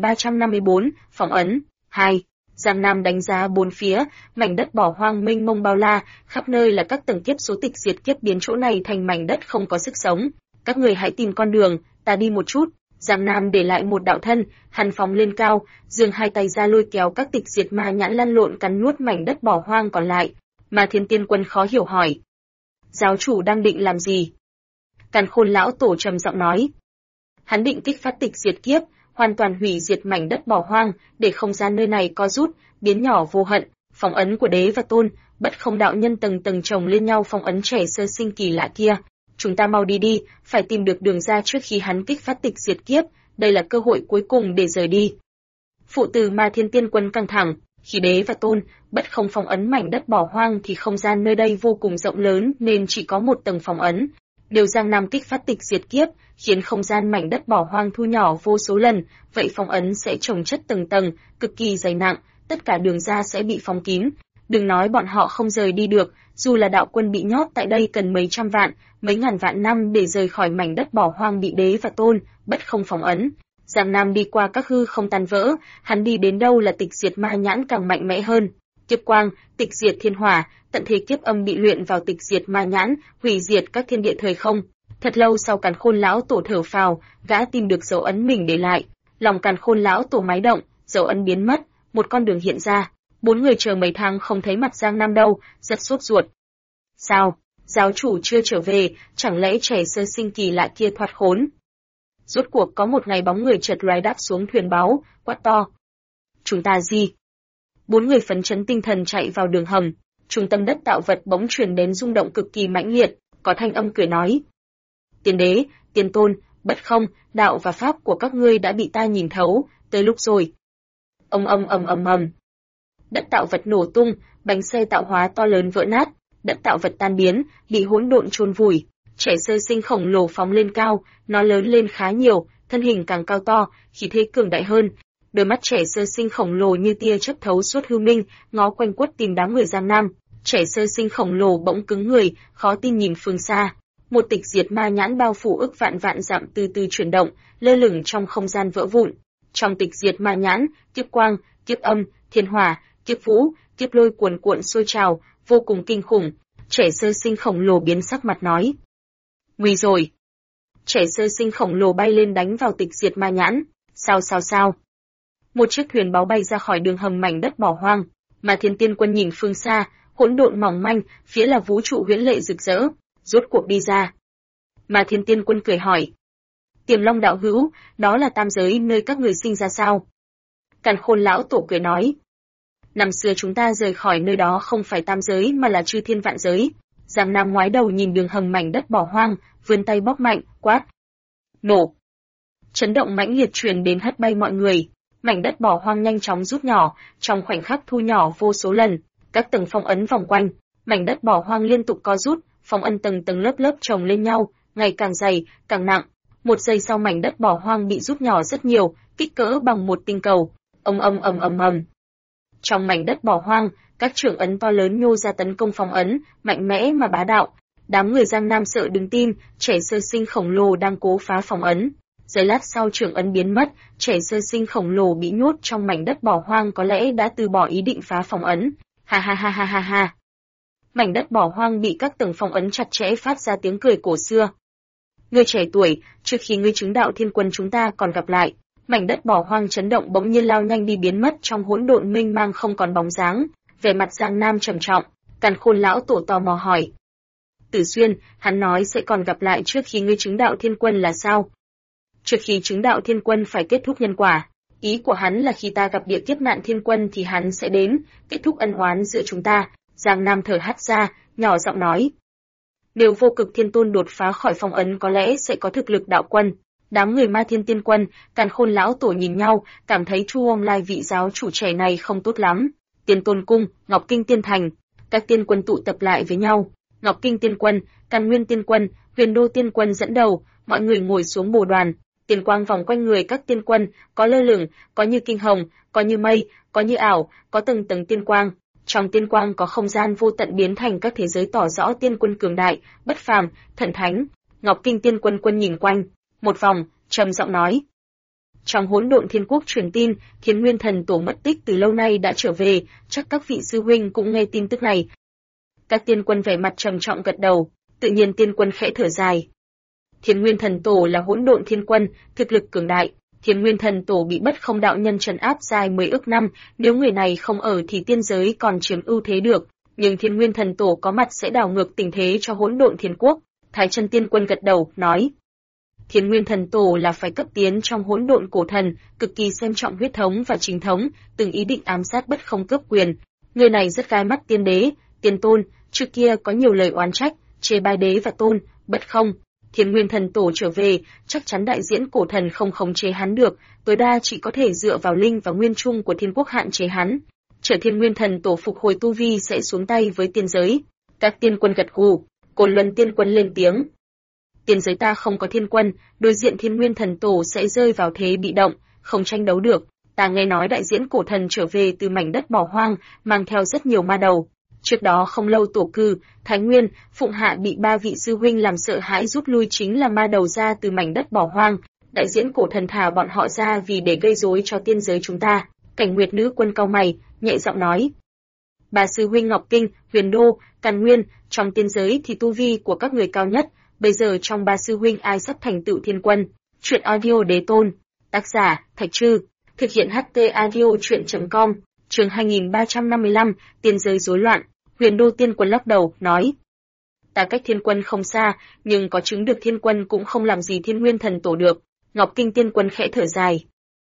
2354, phỏng ấn. 2. Giang Nam đánh giá bốn phía, mảnh đất bỏ hoang mênh mông bao la, khắp nơi là các tầng kiếp số tịch diệt kiếp biến chỗ này thành mảnh đất không có sức sống. Các người hãy tìm con đường, ta đi một chút. Giang Nam để lại một đạo thân, hắn phóng lên cao, giương hai tay ra lôi kéo các tịch diệt ma nhãn lăn lộn cắn nuốt mảnh đất bỏ hoang còn lại. Mà Thiên Tiên Quân khó hiểu hỏi. Giáo chủ đang định làm gì? Càn Khôn lão tổ trầm giọng nói. Hắn định kích phát tịch diệt kiếp, hoàn toàn hủy diệt mảnh đất bỏ hoang, để không gian nơi này co rút, biến nhỏ vô hận, Phong ấn của Đế và Tôn, Bất Không đạo nhân tầng tầng chồng lên nhau phong ấn trẻ sơ sinh kỳ lạ kia. Chúng ta mau đi, phải tìm được đường ra trước khi hắn kích phát tịch diệt kiếp, đây là cơ hội cuối cùng để rời đi. Phụ tử Ma Thiên Tiên Quân căng thẳng, khi Đế và Tôn, Bất Không phong ấn mảnh đất bỏ hoang thì không gian nơi đây vô cùng rộng lớn nên chỉ có một tầng phong ấn. Điều Giang Nam kích phát tịch diệt kiếp, khiến không gian mảnh đất bỏ hoang thu nhỏ vô số lần, vậy phong ấn sẽ chồng chất từng tầng, cực kỳ dày nặng, tất cả đường ra sẽ bị phong kín. Đừng nói bọn họ không rời đi được, dù là đạo quân bị nhốt tại đây cần mấy trăm vạn, mấy ngàn vạn năm để rời khỏi mảnh đất bỏ hoang bị Đế và Tôn, Bất Không phong ấn. Giang Nam đi qua các hư không tan vỡ, hắn đi đến đâu là tịch diệt ma nhãn càng mạnh mẽ hơn. Kiếp quang, tịch diệt thiên hỏa, tận thế kiếp âm bị luyện vào tịch diệt ma nhãn, hủy diệt các thiên địa thời không. Thật lâu sau Càn Khôn lão tổ thở phào, gã tìm được dấu ấn mình để lại. Lòng Càn Khôn lão tổ máy động, dấu ấn biến mất, một con đường hiện ra. Bốn người chờ mấy tháng không thấy mặt Giang Nam đâu, rất sốt ruột. Sao? Giáo chủ chưa trở về, chẳng lẽ trẻ sơ sinh kỳ lạ kia thoát khốn? Rốt cuộc có một ngày bóng người chợt lóe đáp xuống thuyền báo, quát to. Chúng ta gì? Bốn người phấn chấn tinh thần chạy vào đường hầm, trung tâm đất tạo vật bỗng truyền đến rung động cực kỳ mãnh liệt, có thanh âm cười nói. Tiên Đế, Tiên Tôn, Bất Không, đạo và pháp của các ngươi đã bị ta nhìn thấu, tới lúc rồi. Ầm. Đất tạo vật nổ tung, bánh xe tạo hóa to lớn vỡ nát, đất tạo vật tan biến, bị hỗn độn chôn vùi. Trẻ sơ sinh khổng lồ phóng lên cao, nó lớn lên khá nhiều, thân hình càng cao to, khí thế cường đại hơn. Đôi mắt trẻ sơ sinh khổng lồ như tia chớp thấu suốt hư minh, ngó quanh quất tìm đám người Giang Nam. Trẻ sơ sinh khổng lồ bỗng cứng người, khó tin nhìn phương xa. Một tịch diệt ma nhãn bao phủ ức vạn vạn dặm từ từ chuyển động, lơ lửng trong không gian vỡ vụn. Trong tịch diệt ma nhãn, kiếp quang, kiếp âm, thiên hỏa, kiếp vũ, kiếp lôi cuồn cuộn sôi trào, vô cùng kinh khủng. Trẻ sơ sinh khổng lồ biến sắc mặt nói. Nguy rồi. Trẻ sơ sinh khổng lồ bay lên đánh vào tịch diệt ma nhãn. Sao? Một chiếc thuyền báo bay ra khỏi đường hầm mảnh đất bỏ hoang. Mà Thiên Tiên Quân nhìn phương xa, hỗn độn mỏng manh, phía là vũ trụ huyễn lệ rực rỡ, rốt cuộc đi ra. Mà Thiên Tiên Quân cười hỏi. Tiềm Long đạo hữu, đó là tam giới nơi các người sinh ra sao? Càn Khôn lão tổ cười nói. Năm xưa chúng ta rời khỏi nơi đó không phải tam giới mà là chư thiên vạn giới. Giang Nam ngoái đầu nhìn đường hầm mảnh đất bỏ hoang, vươn tay bóp mạnh, quát. Nổ. Chấn động mãnh liệt truyền đến hất bay mọi người. Mảnh đất bỏ hoang nhanh chóng rút nhỏ, trong khoảnh khắc thu nhỏ vô số lần. Các tầng phong ấn vòng quanh, mảnh đất bỏ hoang liên tục co rút, phong ấn tầng tầng lớp lớp chồng lên nhau, ngày càng dày, càng nặng. Một giây sau mảnh đất bỏ hoang bị rút nhỏ rất nhiều, kích cỡ bằng một tinh cầu. Ầm. Trong mảnh đất bỏ hoang, các trưởng ấn to lớn nhô ra tấn công phong ấn, mạnh mẽ mà bá đạo. Đám người Giang Nam sợ đứng tim, trẻ sơ sinh khổng lồ đang cố phá phong ấn. Giây lát sau trưởng ấn biến mất, trẻ sơ sinh khổng lồ bị nhốt trong mảnh đất bỏ hoang có lẽ đã từ bỏ ý định phá phong ấn. Ha. Mảnh đất bỏ hoang bị các tầng phong ấn chặt chẽ phát ra tiếng cười cổ xưa. Ngươi trẻ tuổi, trước khi ngươi chứng đạo thiên quân chúng ta còn gặp lại. Mảnh đất bỏ hoang chấn động bỗng nhiên lao nhanh đi biến mất trong hỗn độn mênh mang không còn bóng dáng. Vẻ mặt Giang Nam trầm trọng, Càn Khôn lão tổ tò mò hỏi. Tử Xuyên, hắn nói sẽ còn gặp lại trước khi ngươi chứng đạo thiên quân là sao? Trước khi chứng đạo thiên quân phải kết thúc nhân quả. Ý của hắn là khi ta gặp địa kiếp nạn thiên quân thì hắn sẽ đến, kết thúc ân oán giữa chúng ta. Giang Nam thở hắt ra, nhỏ giọng nói. Nếu vô cực thiên tôn đột phá khỏi phong ấn có lẽ sẽ có thực lực đạo quân. Đám người Ma Thiên Tiên Quân, Càn Khôn lão tổ nhìn nhau, cảm thấy Chu Ông Lai vị giáo chủ trẻ này không tốt lắm. Tiên Tôn Cung, Ngọc Kinh Tiên Thành, các tiên quân tụ tập lại với nhau. Ngọc Kinh Tiên Quân, Càn Nguyên Tiên Quân, Huyền Đô Tiên Quân dẫn đầu, mọi người ngồi xuống bồ đoàn. Tiền quang vòng quanh người các tiên quân, có lơ lửng, có như kinh hồng, có như mây, có như ảo, có tầng tầng tiên quang. Trong tiên quang có không gian vô tận biến thành các thế giới tỏ rõ tiên quân cường đại, bất phàm, thần thánh. Ngọc Kinh Tiên Quân nhìn quanh một vòng, trầm giọng nói. Trong hỗn độn thiên quốc truyền tin, Thiên Nguyên Thần Tổ mất tích từ lâu nay đã trở về, chắc các vị sư huynh cũng nghe tin tức này. Các tiên quân vẻ mặt trầm trọng gật đầu, tự nhiên tiên quân khẽ thở dài. Thiên Nguyên Thần Tổ là hỗn độn thiên quân, thực lực cường đại. Thiên Nguyên Thần Tổ bị Bất Không đạo nhân trấn áp dài 10 ức năm, nếu người này không ở thì tiên giới còn chiếm ưu thế được, nhưng Thiên Nguyên Thần Tổ có mặt sẽ đảo ngược tình thế cho hỗn độn thiên quốc. Thái Chân Tiên Quân gật đầu, nói. Thiên Nguyên Thần Tổ là phải cấp tiến trong hỗn độn cổ thần, cực kỳ xem trọng huyết thống và chính thống, từng ý định ám sát Bất Không cướp quyền. Người này rất gai mắt tiên đế, tiên tôn, trước kia có nhiều lời oán trách, chê bai đế và tôn, bất không. Thiên Nguyên Thần Tổ trở về, chắc chắn đại diễn cổ thần không khống chế hắn được, tối đa chỉ có thể dựa vào linh và nguyên trung của thiên quốc hạn chế hắn. Chờ Thiên Nguyên Thần Tổ phục hồi tu vi sẽ xuống tay với tiên giới. Các tiên quân gật gù, Côn Luân tiên quân lên tiếng. Tiên giới ta không có thiên quân, đối diện Thiên Nguyên Thần Tổ sẽ rơi vào thế bị động, không tranh đấu được. Ta nghe nói đại diễn cổ thần trở về từ mảnh đất bỏ hoang, mang theo rất nhiều ma đầu. Trước đó không lâu Tổ Cư, Thái Nguyên, Phụng Hạ bị 3 vị sư huynh làm sợ hãi rút lui chính là ma đầu ra từ mảnh đất bỏ hoang. Đại diễn cổ thần thả bọn họ ra vì để gây rối cho tiên giới chúng ta. Cảnh Nguyệt nữ quân cau mày, nhẹ giọng nói. 3 sư huynh Ngọc Kinh, Huyền Đô, Càn Nguyên, trong tiên giới thì tu vi của các người cao nhất. Bây giờ trong 3 sư huynh ai sắp thành tựu thiên quân? Truyện audio đế tôn. Tác giả, Thạch Trư. Thực hiện HT audio truyện.com. Chương 2355, tiên giới rối loạn. Huyền Đô tiên quân lắc đầu, nói. Ta cách thiên quân không xa, nhưng có chứng được thiên quân cũng không làm gì Thiên Nguyên Thần Tổ được. Ngọc Kinh tiên quân khẽ thở dài.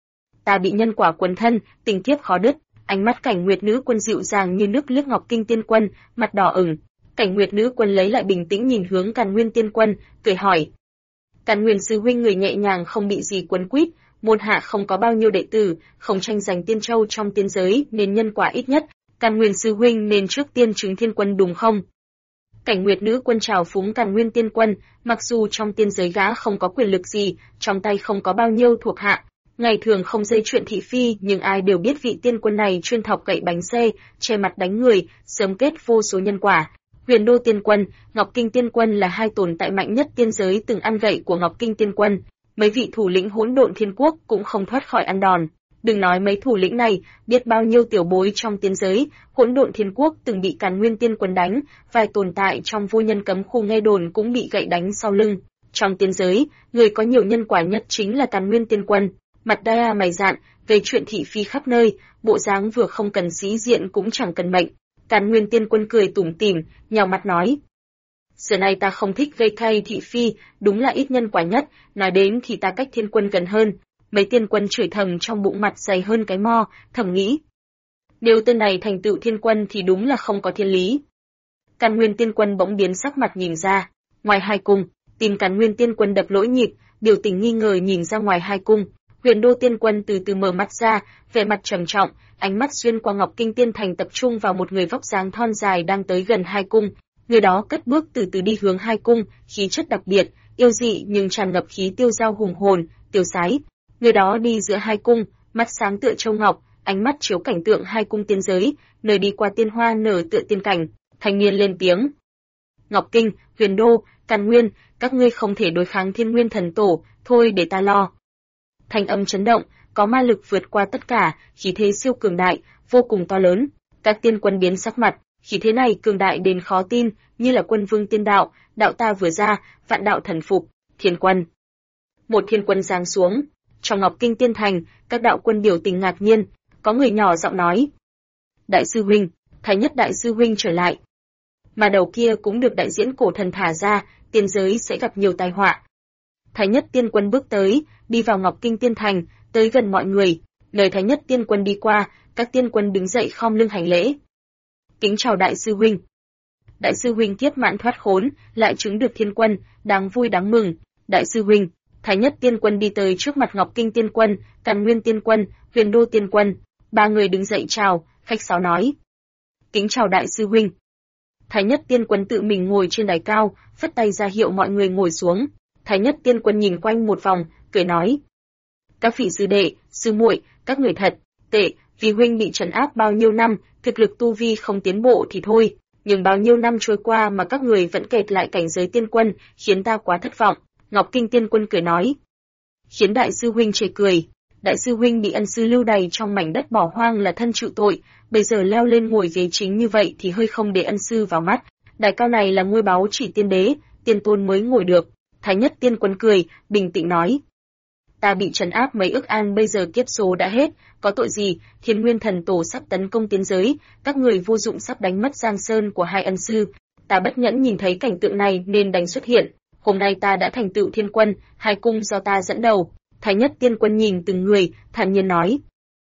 Ta bị nhân quả quấn thân, tình kiếp khó đứt. Ánh mắt Cảnh Nguyệt nữ quân dịu dàng như nước liếc Ngọc Kinh tiên quân, mặt đỏ ửng. Cảnh Nguyệt nữ quân lấy lại bình tĩnh nhìn hướng Càn Nguyên tiên quân, cười hỏi. Càn Nguyên sư huynh người nhẹ nhàng không bị gì quấn quýt, môn hạ không có bao nhiêu đệ tử, không tranh giành tiên châu trong tiên giới nên nhân quả ít nhất. Càn Nguyên sư huynh nên trước tiên chứng thiên quân đúng không? Cảnh Nguyệt nữ quân chào phúng Càn Nguyên tiên quân, mặc dù trong tiên giới gã không có quyền lực gì, trong tay không có bao nhiêu thuộc hạ, ngày thường không dây chuyện thị phi, nhưng ai đều biết vị tiên quân này chuyên thọc cậy bánh xe, che mặt đánh người, sớm kết vô số nhân quả. Huyền Đô tiên quân, Ngọc Kinh tiên quân là hai tồn tại mạnh nhất tiên giới từng ăn gậy của Ngọc Kinh tiên quân, mấy vị thủ lĩnh hỗn độn thiên quốc cũng không thoát khỏi ăn đòn. Đừng nói mấy thủ lĩnh này, biết bao nhiêu tiểu bối trong tiên giới, hỗn độn thiên quốc từng bị Càn Nguyên tiên quân đánh, vài tồn tại trong vô nhân cấm khu nghe đồn cũng bị gậy đánh sau lưng. Trong tiên giới, người có nhiều nhân quả nhất chính là Càn Nguyên tiên quân, mặt đa mày dạn, gây chuyện thị phi khắp nơi, bộ dáng vừa không cần sĩ diện cũng chẳng cần mệnh. Càn Nguyên tiên quân cười tủm tỉm, nhào mặt nói. Giờ này ta không thích gây thay thị phi, đúng là ít nhân quả nhất, nói đến thì ta cách thiên quân gần hơn. Mấy tiên quân chửi thầm trong bụng mặt dày hơn cái mo, thầm nghĩ. Nếu tên này thành tựu thiên quân thì đúng là không có thiên lý. Càn Nguyên tiên quân bỗng biến sắc mặt nhìn ra, ngoài hai cung, tìm Càn Nguyên tiên quân đập lỗi nhịp, biểu tình nghi ngờ nhìn ra ngoài hai cung. Huyền Đô tiên quân từ từ mở mắt ra, vẻ mặt trầm trọng, ánh mắt xuyên qua Ngọc Kinh tiên thành tập trung vào một người vóc dáng thon dài đang tới gần hai cung. Người đó cất bước từ từ đi hướng hai cung, khí chất đặc biệt, yêu dị nhưng tràn ngập khí tiêu dao hùng hồn, tiêu sái. Người đó đi giữa hai cung, mắt sáng tựa châu ngọc, ánh mắt chiếu cảnh tượng hai cung tiên giới, nơi đi qua tiên hoa nở tựa tiên cảnh. Thanh niên lên tiếng. Ngọc Kinh, Huyền Đô, Càn Nguyên, các ngươi không thể đối kháng Thiên Nguyên Thần Tổ, thôi để ta lo. Thanh âm chấn động, có ma lực vượt qua tất cả, khí thế siêu cường đại, vô cùng to lớn. Các tiên quân biến sắc mặt, khí thế này cường đại đến khó tin, như là quân vương tiên đạo, đạo ta vừa ra, vạn đạo thần phục, thiên quân. Một thiên quân giáng xuống. Trong Ngọc Kinh tiên thành, các đạo quân biểu tình ngạc nhiên, có người nhỏ giọng nói. Đại sư huynh, Thái Nhất đại sư huynh trở lại. Mà đầu kia cũng được đại diễn cổ thần thả ra, tiên giới sẽ gặp nhiều tai họa. Thái Nhất tiên quân bước tới, đi vào Ngọc Kinh tiên thành, tới gần mọi người. Lời Thái Nhất tiên quân đi qua, các tiên quân đứng dậy khom lưng hành lễ. Kính chào đại sư huynh. Đại sư huynh kiếp mãn thoát khốn, lại chứng được thiên quân, đáng vui đáng mừng. Đại sư huynh, Thái Nhất tiên quân đi tới trước mặt Ngọc Kinh tiên quân, Càn Nguyên tiên quân, Huyền Đô tiên quân. Ba người đứng dậy chào, khách sáo nói. Kính chào đại sư huynh. Thái Nhất tiên quân tự mình ngồi trên đài cao, phất tay ra hiệu mọi người ngồi xuống. Thái Nhất tiên quân nhìn quanh một vòng, cười nói. Các vị sư đệ, sư muội, các người thật tệ, vì huynh bị trấn áp bao nhiêu năm, thực lực tu vi không tiến bộ thì thôi, nhưng bao nhiêu năm trôi qua mà các người vẫn kẹt lại cảnh giới tiên quân, khiến ta quá thất vọng. Ngọc Kinh tiên quân cười nói. Khiến đại sư huynh chê cười. Đại sư huynh bị ân sư lưu đày trong mảnh đất bỏ hoang là thân chịu tội, bây giờ leo lên ngồi ghế chính như vậy thì hơi không để ân sư vào mắt. Đài cao này là ngôi báu chỉ tiên đế, tiên tôn mới ngồi được. Thái Nhất tiên quân cười, bình tĩnh nói. Ta bị trấn áp mấy ức an, bây giờ kiếp số đã hết, có tội gì? Thiên Nguyên Thần Tổ sắp tấn công tiên giới, các người vô dụng sắp đánh mất Giang Sơn của hai ân sư. Ta bất nhẫn nhìn thấy cảnh tượng này nên đành xuất hiện. Hôm nay ta đã thành tựu thiên quân, hai cung do ta dẫn đầu. Thái Nhất tiên quân nhìn từng người, thản nhiên nói.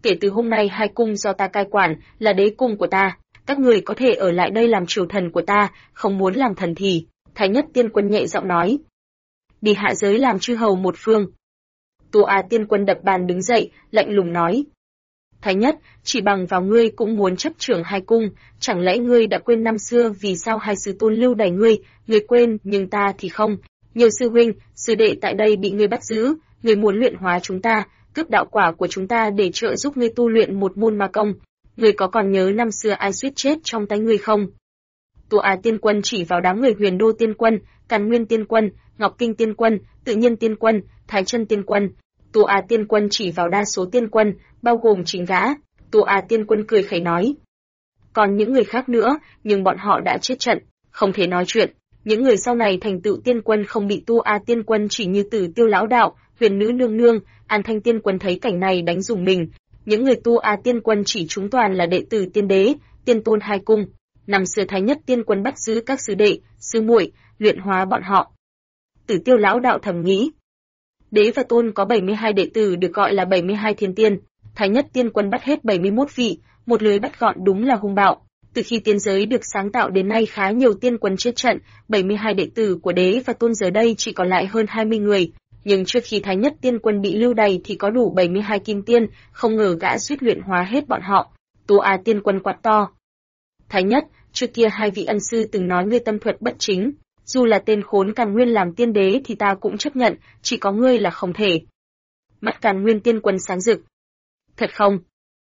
kể từ hôm nay hai cung do ta cai quản, là đế cung của ta, các người có thể ở lại đây làm triều thần của ta, không muốn làm thần thì. Thái Nhất Tiên Quân nhẹ giọng nói. Đi hạ giới làm chư hầu một phương. Tu A Tiên Quân đập bàn đứng dậy, lạnh lùng nói. Thái Nhất, chỉ bằng vào ngươi cũng muốn chấp trưởng hai cung, chẳng lẽ ngươi đã quên năm xưa vì sao hai sư tôn lưu đày ngươi quên, nhưng ta thì không. Nhiều sư huynh, sư đệ tại đây bị ngươi bắt giữ, ngươi muốn luyện hóa chúng ta, cướp đạo quả của chúng ta để trợ giúp ngươi tu luyện một môn ma công. Ngươi có còn nhớ năm xưa ai suýt chết trong tay ngươi không? Tu A Tiên Quân chỉ vào đám người Huyền Đô Tiên Quân, Càn Nguyên Tiên Quân, Ngọc Kinh Tiên Quân, Tự Nhiên Tiên Quân, Thái Chân Tiên Quân. Tu A Tiên Quân chỉ vào đa số tiên quân, bao gồm chính gã. Tu A Tiên Quân cười khẩy nói. Còn những người khác nữa, nhưng bọn họ đã chết trận, không thể nói chuyện. Những người sau này thành tựu tiên quân không bị Tu A Tiên Quân chỉ như Tử Tiêu lão đạo, Huyền Nữ nương nương, An Thanh Tiên Quân thấy cảnh này đánh rùng mình. Những người Tu A Tiên Quân chỉ chúng toàn là đệ tử tiên đế, tiên tôn hai cung. Năm xưa Thái Nhất Tiên Quân bắt giữ các sư đệ, sư muội, luyện hóa bọn họ. Tử Tiêu lão đạo thầm nghĩ. Đế và tôn có 72 đệ tử được gọi là 72 thiên tiên, Thái Nhất Tiên Quân bắt hết 71 vị, một lưới bắt gọn đúng là hung bạo. Từ khi tiên giới được sáng tạo đến nay khá nhiều tiên quân chết trận, 72 đệ tử của đế và tôn giờ đây chỉ còn lại hơn 20 người. Nhưng trước khi Thái Nhất Tiên Quân bị lưu đày thì có đủ 72 kim tiên, không ngờ gã suýt luyện hóa hết bọn họ. Tu A Tiên Quân quát to. Thái Nhất, trước kia hai vị ân sư từng nói ngươi tâm thuật bất chính. Dù là tên khốn Càn Nguyên làm tiên đế thì ta cũng chấp nhận, chỉ có ngươi là không thể. Mắt Càn Nguyên Tiên Quân sáng rực. Thật không?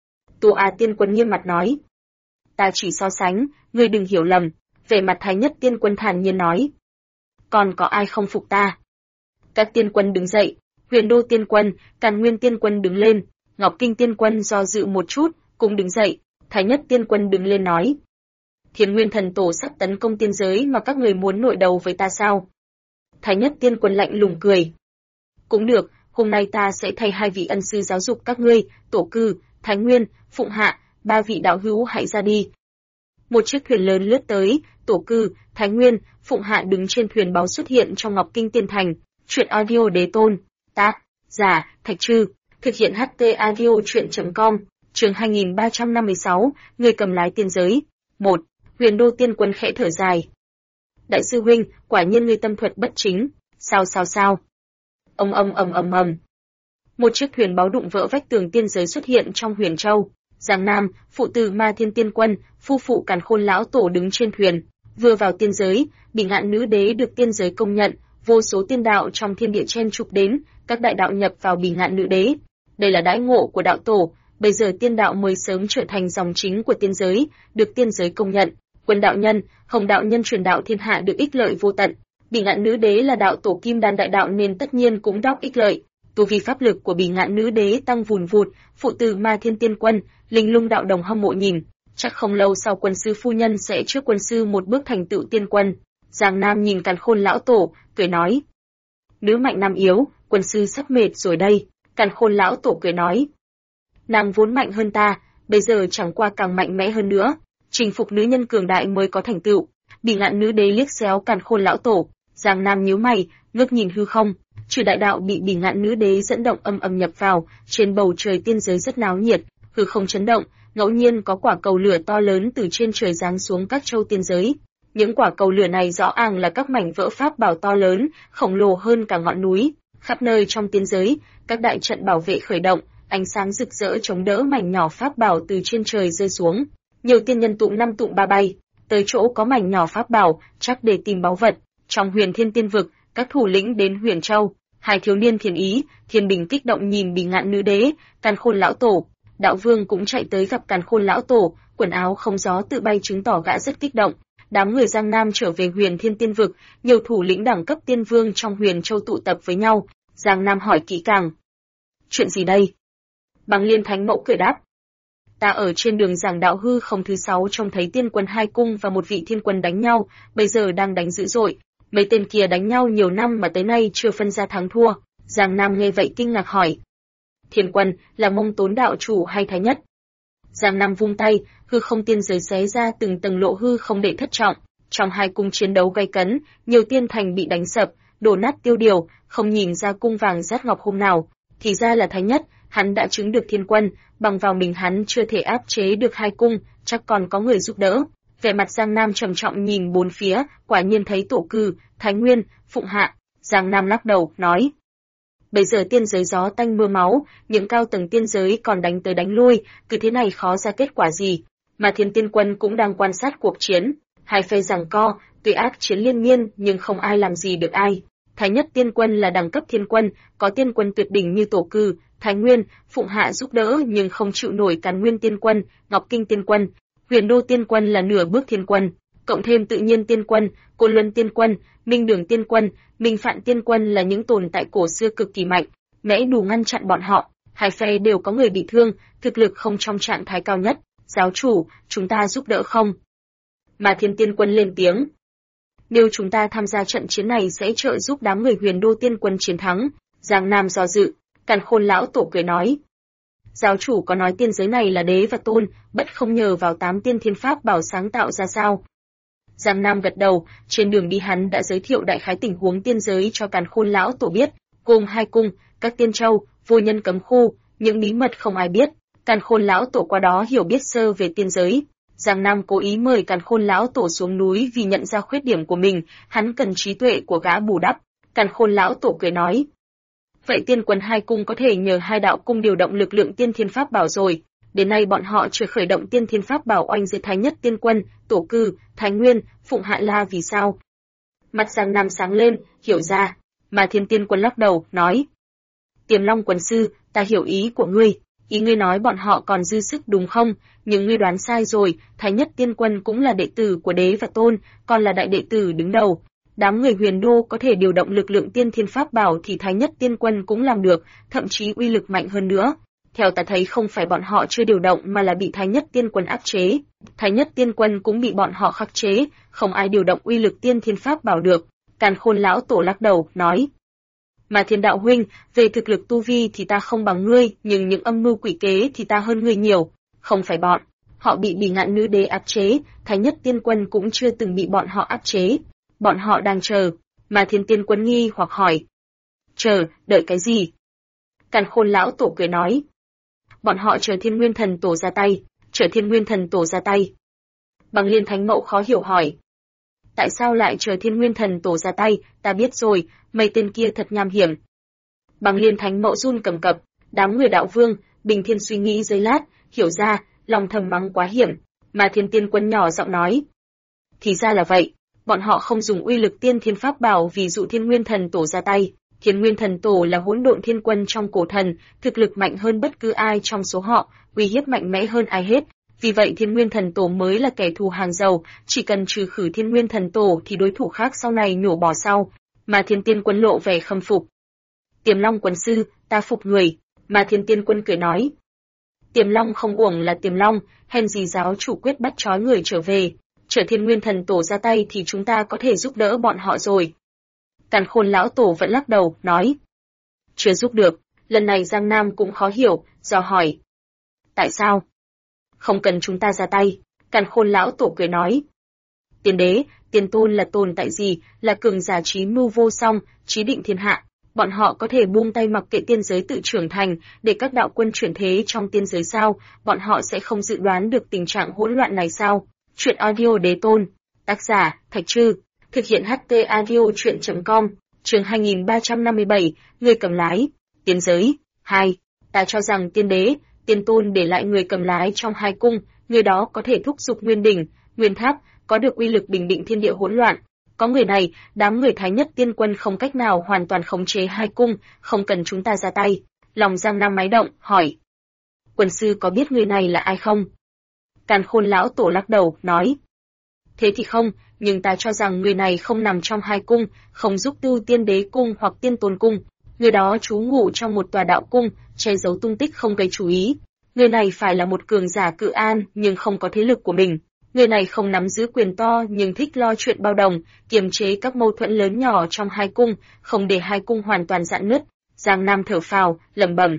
Tu A Tiên Quân nghiêm mặt nói. Ta chỉ so sánh, ngươi đừng hiểu lầm. Vẻ mặt Thái Nhất Tiên Quân thản nhiên nói. Còn có ai không phục ta? Các tiên quân đứng dậy, Huyền Đô Tiên Quân, Càn Nguyên Tiên Quân đứng lên, Ngọc Kinh Tiên Quân do dự một chút, cũng đứng dậy, Thái Nhất Tiên Quân đứng lên nói. Thiên Nguyên Thần Tổ sắp tấn công tiên giới mà các người muốn nội đầu với ta sao? Thái Nhất Tiên Quân lạnh lùng cười. Cũng được, hôm nay ta sẽ thay hai vị ân sư giáo dục các ngươi, Tổ Cư, Thái Nguyên, Phụng Hạ, ba vị đạo hữu hãy ra đi. Một chiếc thuyền lớn lướt tới, Tổ Cư, Thái Nguyên, Phụng Hạ đứng trên thuyền báo xuất hiện trong Ngọc Kinh Tiên Thành. Chuyện audio đế tôn, tác, giả, Thạch Trư, thực hiện HT audio chuyện.com, chương 2356, người cầm lái tiên giới. 1. Huyền Đô Tiên Quân khẽ thở dài. Đại sư huynh, quả nhiên ngươi tâm thuật bất chính. Sao? Ầm. Một chiếc thuyền báo đụng vỡ vách tường tiên giới xuất hiện trong Huyền Châu. Giang Nam, phụ tử Ma Thiên Tiên Quân, phu phụ Càn Khôn lão tổ đứng trên thuyền. Vừa vào tiên giới, Bỉ Ngạn Nữ Đế được tiên giới công nhận, vô số tiên đạo trong thiên địa chen chúc đến, các đại đạo nhập vào Bỉ Ngạn Nữ Đế. Đây là đãi ngộ của đạo tổ, bây giờ tiên đạo mới sớm trở thành dòng chính của tiên giới, được tiên giới công nhận. Quân đạo nhân, Hồng đạo nhân truyền đạo thiên hạ được ích lợi vô tận. Bỉ Ngạn Nữ Đế là đạo tổ kim đan đại đạo nên tất nhiên cũng đóc ích lợi. Tu vi pháp lực của Bỉ Ngạn Nữ Đế tăng vùn vụt, phụ tử Ma Thiên Tiên Quân, Linh Lung đạo đồng hâm mộ nhìn, chắc không lâu sau quân sư phu nhân sẽ trước quân sư một bước thành tựu tiên quân. Giang Nam nhìn Càn Khôn lão tổ, cười nói: "Nữ mạnh nam yếu, quân sư sắp mệt rồi đây." Càn Khôn lão tổ cười nói: "Nàng vốn mạnh hơn ta, bây giờ chẳng qua càng mạnh mẽ hơn nữa, chinh phục nữ nhân cường đại mới có thành tựu." Bỉ Ngạn Nữ Đế liếc xéo Càn Khôn lão tổ, Giang Nam nhíu mày, ngước nhìn hư không, trừ đại đạo bị Bỉ Ngạn Nữ Đế dẫn động âm nhập vào, trên bầu trời tiên giới rất náo nhiệt, hư không chấn động, ngẫu nhiên có quả cầu lửa to lớn từ trên trời giáng xuống các châu tiên giới. Những quả cầu lửa này rõ ràng là các mảnh vỡ pháp bảo to lớn, khổng lồ hơn cả ngọn núi. Khắp nơi trong tiên giới, các đại trận bảo vệ khởi động, ánh sáng rực rỡ chống đỡ mảnh nhỏ pháp bảo từ trên trời rơi xuống. Nhiều tiên nhân tụng năm tụng ba bay, tới chỗ có mảnh nhỏ pháp bảo, chắc để tìm báu vật. Trong Huyền Thiên Tiên Vực, các thủ lĩnh đến Huyền Châu, hai thiếu niên Thiên Ý, Thiên Bình kích động nhìn Bỉ Ngạn Nữ Đế, Càn Khôn lão tổ. Đạo Vương cũng chạy tới gặp Càn Khôn lão tổ, quần áo không gió tự bay chứng tỏ gã rất kích động. Đám người Giang Nam trở về Huyền Thiên Tiên Vực, nhiều thủ lĩnh đẳng cấp tiên vương trong Huyền Châu tụ tập với nhau. Giang Nam hỏi kỹ càng: "Chuyện gì đây?" Bằng Liên Thánh Mẫu cười đáp: "Ta ở trên đường giảng đạo hư không thứ 6 trông thấy tiên quân hai cung và một vị thiên quân đánh nhau, bây giờ đang đánh dữ dội. Mấy tên kia đánh nhau nhiều năm mà tới nay chưa phân ra thắng thua." Giang Nam nghe vậy kinh ngạc hỏi: "Thiên quân là Mông Tốn đạo chủ hay Thái Nhất?" Giang Nam vung tay, hư không tiên giới xé ra từng tầng lộ hư không để thất trọng. Trong hai cung chiến đấu gay cấn, nhiều tiên thành bị đánh sập, đổ nát tiêu điều, không nhìn ra cung vàng rát ngọc hôm nào, thì ra là Thái Nhất. hắn đã chứng được thiên quân, bằng vào mình hắn chưa thể áp chế được hai cung, chắc còn có người giúp đỡ. Vẻ mặt Giang Nam trầm trọng nhìn bốn phía, quả nhiên thấy Tổ Cừ, Thái Nguyên, Phụng Hạ. Giang Nam lắc đầu, nói: bây giờ tiên giới gió tanh mưa máu, những cao tầng tiên giới còn đánh tới đánh lui, cứ thế này khó ra kết quả gì. Mà Thiên Tiên Quân cũng đang quan sát cuộc chiến, hai phe giằng co, tuy ác chiến liên miên nhưng không ai làm gì được ai. Thái Nhất Tiên Quân là đẳng cấp thiên quân, có tiên quân tuyệt đỉnh như Tổ Cừ, Thái Nguyên, Phụng Hạ giúp đỡ nhưng không chịu nổi Càn Nguyên Tiên Quân, Ngọc Kinh Tiên Quân, Huyền Đô Tiên Quân là nửa bước thiên quân, cộng thêm Tự Nhiên Tiên Quân, Côn Luân Tiên Quân, Minh Đường Tiên Quân, Minh Phạn Tiên Quân là những tồn tại cổ xưa cực kỳ mạnh, mẽ đủ ngăn chặn bọn họ. Hai phe đều có người bị thương, thực lực không trong trạng thái cao nhất. Giáo chủ, chúng ta giúp đỡ không? Mà Thiên Tiên Quân lên tiếng. Nếu chúng ta tham gia trận chiến này sẽ trợ giúp đám người Huyền Đô Tiên Quân chiến thắng. Giang Nam do dự, Càn Khôn lão tổ cười nói. Giáo chủ có nói tiên giới này là đế và tôn, bất không nhờ vào 8 tiên thiên pháp bảo sáng tạo ra sao? Giang Nam gật đầu, trên đường đi hắn đã giới thiệu đại khái tình huống tiên giới cho Càn Khôn lão tổ biết, gồm hai cung, các tiên châu, vô nhân cấm khu, những bí mật không ai biết. Càn Khôn lão tổ qua đó hiểu biết sơ về tiên giới. Giang Nam cố ý mời Càn Khôn lão tổ xuống núi vì nhận ra khuyết điểm của mình, hắn cần trí tuệ của gã bù đắp. Càn Khôn lão tổ cười nói: vậy tiên quân hai cung có thể nhờ hai đạo cung điều động lực lượng tiên thiên pháp bảo rồi. Đến nay bọn họ chưa khởi động tiên thiên pháp bảo oanh dưới Thái Nhất Tiên Quân, Tổ Cừ, Thái Nguyên, Phụng Hạ La vì sao? Mặt Giang Nam sáng lên, hiểu ra. Mà Thiên Tiên Quân lắc đầu, nói: Tiềm Long Quần sư, ta hiểu ý của ngươi. Ý ngươi nói bọn họ còn dư sức đúng không? Nhưng ngươi đoán sai rồi, Thái Nhất Tiên Quân cũng là đệ tử của đế và tôn, còn là đại đệ tử đứng đầu. Đám người Huyền Đô có thể điều động lực lượng tiên thiên pháp bảo thì Thái Nhất Tiên Quân cũng làm được, thậm chí uy lực mạnh hơn nữa. Theo ta thấy không phải bọn họ chưa điều động mà là bị Thái Nhất Tiên Quân áp chế. Thái Nhất Tiên Quân cũng bị bọn họ khắc chế, không ai điều động uy lực tiên thiên pháp bảo được. Càn Khôn lão tổ lắc đầu, nói: mà Thiên đạo huynh, về thực lực tu vi thì ta không bằng ngươi, nhưng những âm mưu quỷ kế thì ta hơn ngươi nhiều. Không phải bọn họ bị Bỉ Ngạn Nữ Đế áp chế, Thái Nhất Tiên Quân cũng chưa từng bị bọn họ áp chế. Bọn họ đang chờ. Mà Thiên Tiên Quân nghi hoặc hỏi: chờ, đợi cái gì? Càn Khôn lão tổ cười nói: bọn họ chờ Thiên Nguyên Thần Tổ ra tay, chờ Thiên Nguyên Thần Tổ ra tay. Bằng Liên Thánh Mẫu khó hiểu hỏi: tại sao lại chờ Thiên Nguyên Thần Tổ ra tay? Ta biết rồi, mấy tên kia thật nham hiểm. Bằng Liên Thánh Mẫu run cầm cập, đám người đạo vương, Bình Thiên suy nghĩ giây lát, hiểu ra, lòng thầm mắng quá hiểm. Mà Thiên Tiên Quân nhỏ giọng nói: thì ra là vậy, bọn họ không dùng uy lực tiên thiên pháp bảo vì dụ Thiên Nguyên Thần Tổ ra tay. Thiên Nguyên Thần Tổ là hỗn độn thiên quân trong cổ thần, thực lực mạnh hơn bất cứ ai trong số họ, uy hiếp mạnh mẽ hơn ai hết. Vì vậy Thiên Nguyên Thần Tổ mới là kẻ thù hàng đầu, chỉ cần trừ khử Thiên Nguyên Thần Tổ thì đối thủ khác sau này nhổ bỏ sau. Mà Thiên Tiên Quân lộ vẻ khâm phục. Tiềm Long Quần sư, ta phục người. Mà Thiên Tiên Quân cười nói: Tiềm Long không uổng là Tiềm Long, hèn gì giáo chủ quyết bắt trói người trở về. Chờ Thiên Nguyên Thần Tổ ra tay thì chúng ta có thể giúp đỡ bọn họ rồi. Càn Khôn lão tổ vẫn lắc đầu, nói: chưa giúp được. Lần này Giang Nam cũng khó hiểu, dò hỏi: tại sao? Không cần chúng ta ra tay. Càn Khôn lão tổ cười nói: tiên đế, tiên tôn là tồn tại gì, là cường giả trí mưu vô song, trí định thiên hạ. Bọn họ có thể buông tay mặc kệ tiên giới tự trưởng thành, để các đạo quân chuyển thế trong tiên giới sao? Bọn họ sẽ không dự đoán được tình trạng hỗn loạn này sao? Chuyện audio đế tôn. Tác giả, Thạch Trư. Thực hiện HT audio chuyện.com. Chương 2357, người cầm lái. Tiên giới. 2. Ta cho rằng tiên đế, tiên tôn để lại người cầm lái trong hai cung, người đó có thể thúc giục nguyên đỉnh, nguyên tháp, có được uy lực bình định thiên địa hỗn loạn. Có người này, đám người Thái Nhất Tiên Quân không cách nào hoàn toàn khống chế hai cung, không cần chúng ta ra tay. Lòng Giang Nam máy động, hỏi: Quần sư có biết người này là ai không? Càn Khôn lão tổ lắc đầu, nói: thế thì không, nhưng ta cho rằng người này không nằm trong hai cung, không giúp tu tiên đế cung hoặc tiên tôn cung. Người đó trú ngụ trong một tòa đạo cung, che giấu tung tích không gây chú ý. Người này phải là một cường giả cự an nhưng không có thế lực của mình. Người này không nắm giữ quyền to nhưng thích lo chuyện bao đồng, kiềm chế các mâu thuẫn lớn nhỏ trong hai cung, không để hai cung hoàn toàn rạn nứt. Giang Nam thở phào, lẩm bẩm: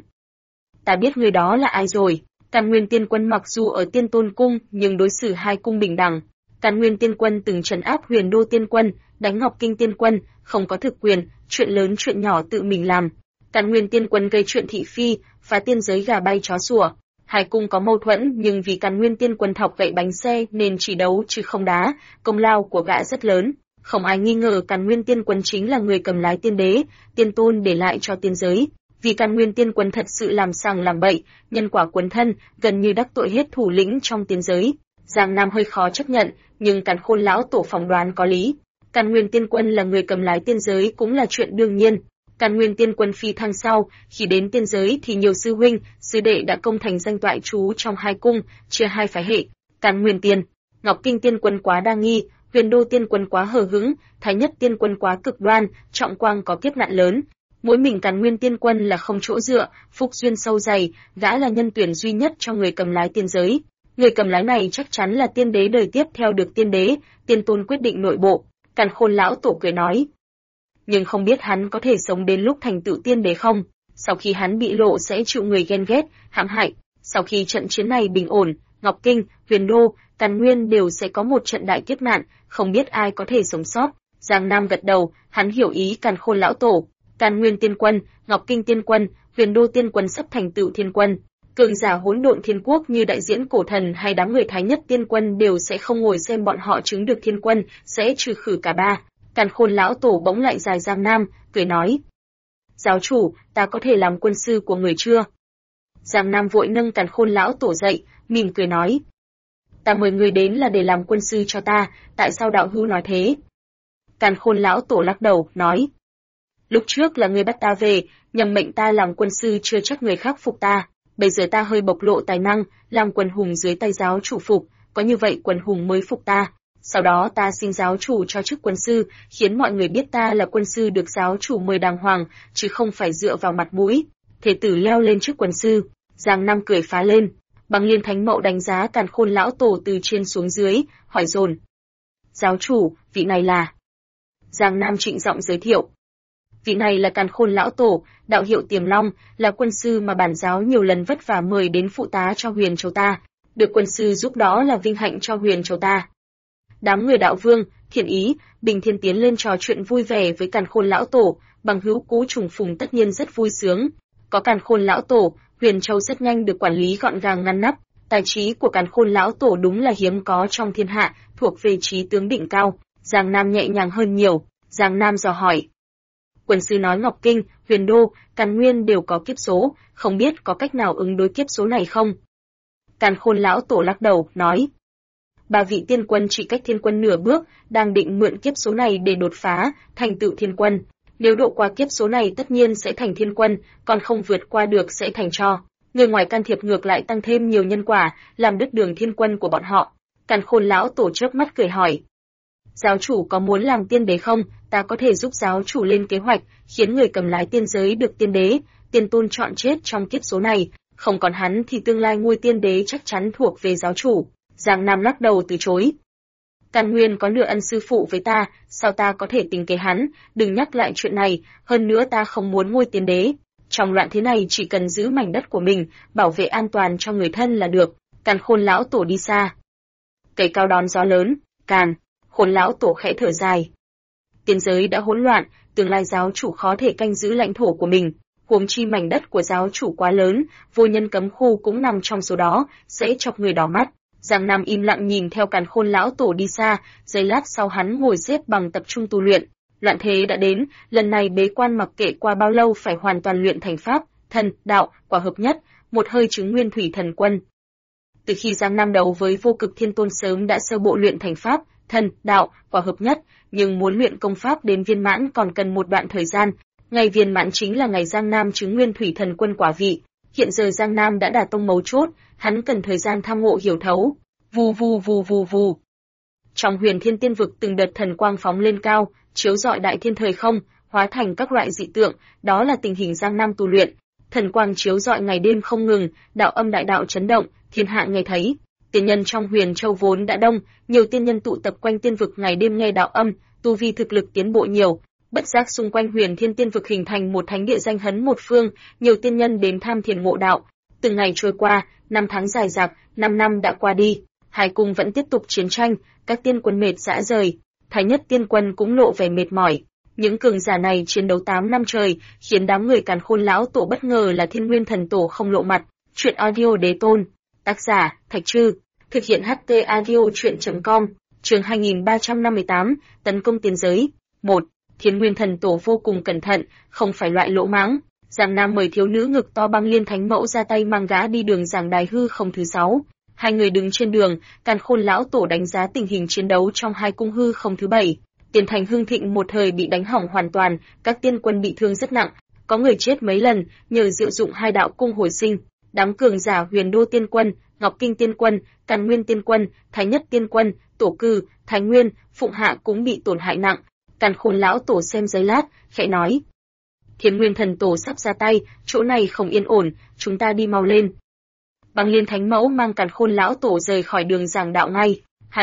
ta biết người đó là ai rồi. Càn Nguyên Tiên Quân mặc dù ở Tiên Tôn cung nhưng đối xử hai cung bình đẳng. Càn Nguyên Tiên Quân từng trấn áp Huyền Đô Tiên Quân, đánh Ngọc Kinh Tiên Quân, không có thực quyền, chuyện lớn chuyện nhỏ tự mình làm. Càn Nguyên Tiên Quân gây chuyện thị phi, phá tiên giới gà bay chó sủa. Hai cung có mâu thuẫn nhưng vì Càn Nguyên Tiên Quân thọc gậy bánh xe nên chỉ đấu chứ không đá, công lao của gã rất lớn. Không ai nghi ngờ Càn Nguyên Tiên Quân chính là người cầm lái tiên đế, tiên tôn để lại cho tiên giới. Vì Càn Nguyên Tiên Quân thật sự làm sằng làm bậy, nhân quả quấn thân, gần như đắc tội hết thủ lĩnh trong tiên giới. Giang Nam hơi khó chấp nhận, nhưng Càn Khôn lão tổ phỏng đoán có lý. Càn Nguyên Tiên Quân là người cầm lái tiên giới cũng là chuyện đương nhiên. Càn Nguyên Tiên Quân phi thăng sau, khi đến tiên giới thì nhiều sư huynh, sư đệ đã công thành danh toại trú trong hai cung, chia hai phái hệ. Càn Nguyên Tiên, Ngọc Kinh Tiên Quân quá đa nghi, Huyền Đô Tiên Quân quá hờ hững, Thái Nhất Tiên Quân quá cực đoan, Trọng Quang có kiếp nạn lớn. Mỗi mình Càn Nguyên Tiên Quân là không chỗ dựa, phúc duyên sâu dày, gã là nhân tuyển duy nhất cho người cầm lái tiên giới. Người cầm lái này chắc chắn là tiên đế đời tiếp theo được tiên đế, tiên tôn quyết định nội bộ. Càn Khôn lão tổ cười nói. Nhưng không biết hắn có thể sống đến lúc thành tựu tiên đế không? Sau khi hắn bị lộ sẽ chịu người ghen ghét, hãm hại. Sau khi trận chiến này bình ổn, Ngọc Kinh, Huyền Đô, Càn Nguyên đều sẽ có một trận đại kiếp nạn, không biết ai có thể sống sót. Giang Nam gật đầu, hắn hiểu ý Càn Khôn lão tổ. Càn Nguyên Tiên Quân, Ngọc Kinh Tiên Quân, Huyền Đô Tiên Quân sắp thành tựu thiên quân. Cường giả hỗn độn thiên quốc như đại diễn cổ thần hay đám người Thái Nhất Tiên Quân đều sẽ không ngồi xem bọn họ chứng được thiên quân, sẽ trừ khử cả ba. Càn Khôn lão tổ bỗng lại dài Giang Nam, cười nói. Giáo chủ, ta có thể làm quân sư của người chưa? Giang Nam vội nâng Càn Khôn lão tổ dậy, mỉm cười nói. Ta mời người đến là để làm quân sư cho ta, tại sao đạo hữu nói thế? Càn Khôn lão tổ lắc đầu, nói. Lúc trước là người bắt ta về, nhằm mệnh ta làm quân sư chưa chắc người khác phục ta. Bây giờ ta hơi bộc lộ tài năng, làm quần hùng dưới tay giáo chủ phục, có như vậy quần hùng mới phục ta. Sau đó ta xin giáo chủ cho chức quân sư, khiến mọi người biết ta là quân sư được giáo chủ mời đàng hoàng, chứ không phải dựa vào mặt mũi. Thế tử leo lên chức quân sư. Giang Nam cười phá lên. Bằng Liên Thánh Mậu đánh giá Càn Khôn lão tổ từ trên xuống dưới, hỏi dồn. Giáo chủ, vị này là... Giang Nam trịnh giọng giới thiệu. Vị này là Càn Khôn lão tổ, đạo hiệu Tiềm Long, là quân sư mà bản giáo nhiều lần vất vả mời đến phụ tá cho Huyền Châu ta. Được quân sư giúp đó là vinh hạnh cho Huyền Châu ta. Đám người đạo vương, Thiện Ý, Bình Thiên tiến lên trò chuyện vui vẻ với Càn Khôn lão tổ, bằng hữu cũ trùng phùng tất nhiên rất vui sướng. Có Càn Khôn lão tổ, Huyền Châu rất nhanh được quản lý gọn gàng ngăn nắp. Tài trí của Càn Khôn lão tổ đúng là hiếm có trong thiên hạ, thuộc về trí tướng đỉnh cao. Giang Nam nhẹ nhàng hơn nhiều. Giang Nam dò hỏi. Quân sư nói Ngọc Kinh, Huyền Đô, Càn Nguyên đều có kiếp số, không biết có cách nào ứng đối kiếp số này không? Càn Khôn lão tổ lắc đầu, nói. Ba vị tiên quân chỉ cách thiên quân nửa bước, đang định mượn kiếp số này để đột phá, thành tựu thiên quân. Nếu độ qua kiếp số này tất nhiên sẽ thành thiên quân, còn không vượt qua được sẽ thành tro. Người ngoài can thiệp ngược lại tăng thêm nhiều nhân quả, làm đứt đường thiên quân của bọn họ. Càn Khôn lão tổ chớp mắt cười hỏi. Giáo chủ có muốn làm tiên đế không? Ta có thể giúp giáo chủ lên kế hoạch, khiến người cầm lái tiên giới được tiên đế, tiên tôn chọn chết trong kiếp số này. Không còn hắn thì tương lai ngôi tiên đế chắc chắn thuộc về giáo chủ. Giang Nam lắc đầu từ chối. Càn Nguyên có nửa ân sư phụ với ta, sao ta có thể tính kế hắn, đừng nhắc lại chuyện này, hơn nữa ta không muốn ngôi tiên đế. Trong loạn thế này chỉ cần giữ mảnh đất của mình, bảo vệ an toàn cho người thân là được. Càn Khôn lão tổ đi xa. Cây cao đón gió lớn, Càn Khôn lão tổ khẽ thở dài. Tiên giới đã hỗn loạn, tương lai giáo chủ khó thể canh giữ lãnh thổ của mình. Huống chi mảnh đất của giáo chủ quá lớn, vô nhân cấm khu cũng nằm trong số đó, sẽ chọc người đỏ mắt. Giang Nam im lặng nhìn theo Càn Khôn lão tổ đi xa, giây lát sau hắn ngồi xếp bằng tập trung tu luyện. Loạn thế đã đến, lần này bế quan mặc kệ qua bao lâu phải hoàn toàn luyện thành pháp, thần, đạo, quả hợp nhất, một hơi chứng nguyên thủy thần quân. Từ khi Giang Nam đấu với Vô Cực Thiên Tôn sớm đã sơ bộ luyện thành pháp, thần, đạo, quả hợp nhất, nhưng muốn luyện công pháp đến viên mãn còn cần một đoạn thời gian. Ngày viên mãn chính là ngày Giang Nam chứng nguyên thủy thần quân quả vị. Hiện giờ Giang Nam đã đả tông mấu chốt, hắn cần thời gian tham ngộ hiểu thấu. Vù vù vù vù vù. Trong Huyền Thiên Tiên vực từng đợt thần quang phóng lên cao, chiếu rọi đại thiên thời không, hóa thành các loại dị tượng, đó là tình hình Giang Nam tu luyện. Thần quang chiếu rọi ngày đêm không ngừng, đạo âm đại đạo chấn động, thiên hạ nghe thấy. Tiên nhân trong Huyền Châu vốn đã đông, nhiều tiên nhân tụ tập quanh tiên vực ngày đêm nghe đạo âm, tu vi thực lực tiến bộ nhiều. Bất giác xung quanh Huyền Thiên Tiên vực hình thành một thánh địa danh hấn một phương, nhiều tiên nhân đến tham thiền ngộ đạo. Từng ngày trôi qua, 5 tháng dài dặc, 5 năm đã qua đi, hai cung vẫn tiếp tục chiến tranh, các tiên quân mệt rã rời, Thái Nhất Tiên Quân cũng lộ vẻ mệt mỏi. Những cường giả này chiến đấu 8 năm trời, khiến đám người Càn Khôn lão tổ bất ngờ là Thiên Nguyên thần tổ không lộ mặt. Truyện audio đế tôn. Tác giả Thạch Trư. Thực hiện HT audio truyện.com. Chương 2358, tấn công tiên giới. 1. Thiên Nguyên thần tổ vô cùng cẩn thận, không phải loại lỗ mãng. Giang Nam mời thiếu nữ ngực to Băng Liên Thánh Mẫu ra tay mang gã đi đường giảng đài hư không thứ 6. Hai người đứng trên đường, Càn Khôn lão tổ đánh giá tình hình chiến đấu trong hai cung hư không thứ 7. Tiền thành hưng thịnh một thời bị đánh hỏng hoàn toàn, các tiên quân bị thương rất nặng, có người chết mấy lần, nhờ diệu dụng hai đạo cung hồi sinh. Đám cường giả Huyền Đô tiên quân, Ngọc Kinh tiên quân, Càn Nguyên tiên quân, Thái Nhất tiên quân, Tổ Cư, Thái Nguyên, Phụng Hạ cũng bị tổn hại nặng. Càn Khôn lão tổ xem giây lát, khẽ nói: Thiên Nguyên thần tổ sắp ra tay, chỗ này không yên ổn, chúng ta đi mau lên. Băng Liên Thánh Mẫu mang Càn Khôn lão tổ rời khỏi đường giảng đạo ngay.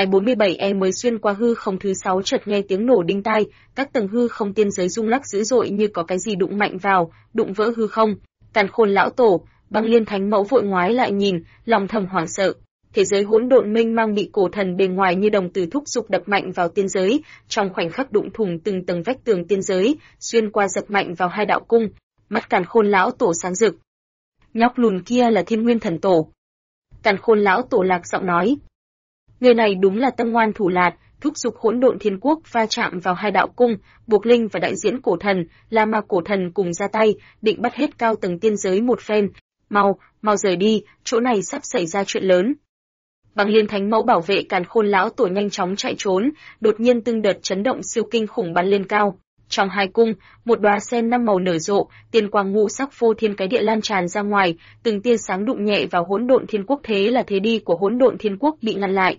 247E mới xuyên qua hư không thứ 6 chợt nghe tiếng nổ đinh tai, các tầng hư không tiên giới rung lắc dữ dội như có cái gì đụng mạnh vào, đụng vỡ hư không. Càn Khôn lão tổ, Băng Liên Thánh Mẫu vội ngoái lại nhìn, lòng thầm hoảng sợ. Thế giới hỗn độn mênh mang bị cổ thần bề ngoài như đồng tử thúc giục đập mạnh vào tiên giới, trong khoảnh khắc đụng thủng từng tầng vách tường tiên giới, xuyên qua dập mạnh vào hai đạo cung. Mắt Càn Khôn lão tổ sáng rực. Nhóc lùn kia là Thiên Nguyên thần tổ. Càn Khôn lão tổ lạc giọng nói. Người này đúng là tâm ngoan thủ lạt, thúc giục hỗn độn thiên quốc va chạm vào hai đạo cung, buộc Linh và đại diễn cổ thần, La Ma cổ thần cùng ra tay, định bắt hết cao tầng tiên giới một phen. Mau rời đi, chỗ này sắp xảy ra chuyện lớn. Băng Liên Thánh Mẫu bảo vệ Càn Khôn lão tổ nhanh chóng chạy trốn, đột nhiên từng đợt chấn động siêu kinh khủng bắn lên cao. Trong hai cung, một đóa sen 5 màu nở rộ, tiên quang ngũ sắc phô thiên cái địa lan tràn ra ngoài, từng tia sáng đụng nhẹ vào hỗn độn thiên quốc, thế là thế đi của hỗn độn thiên quốc bị ngăn lại.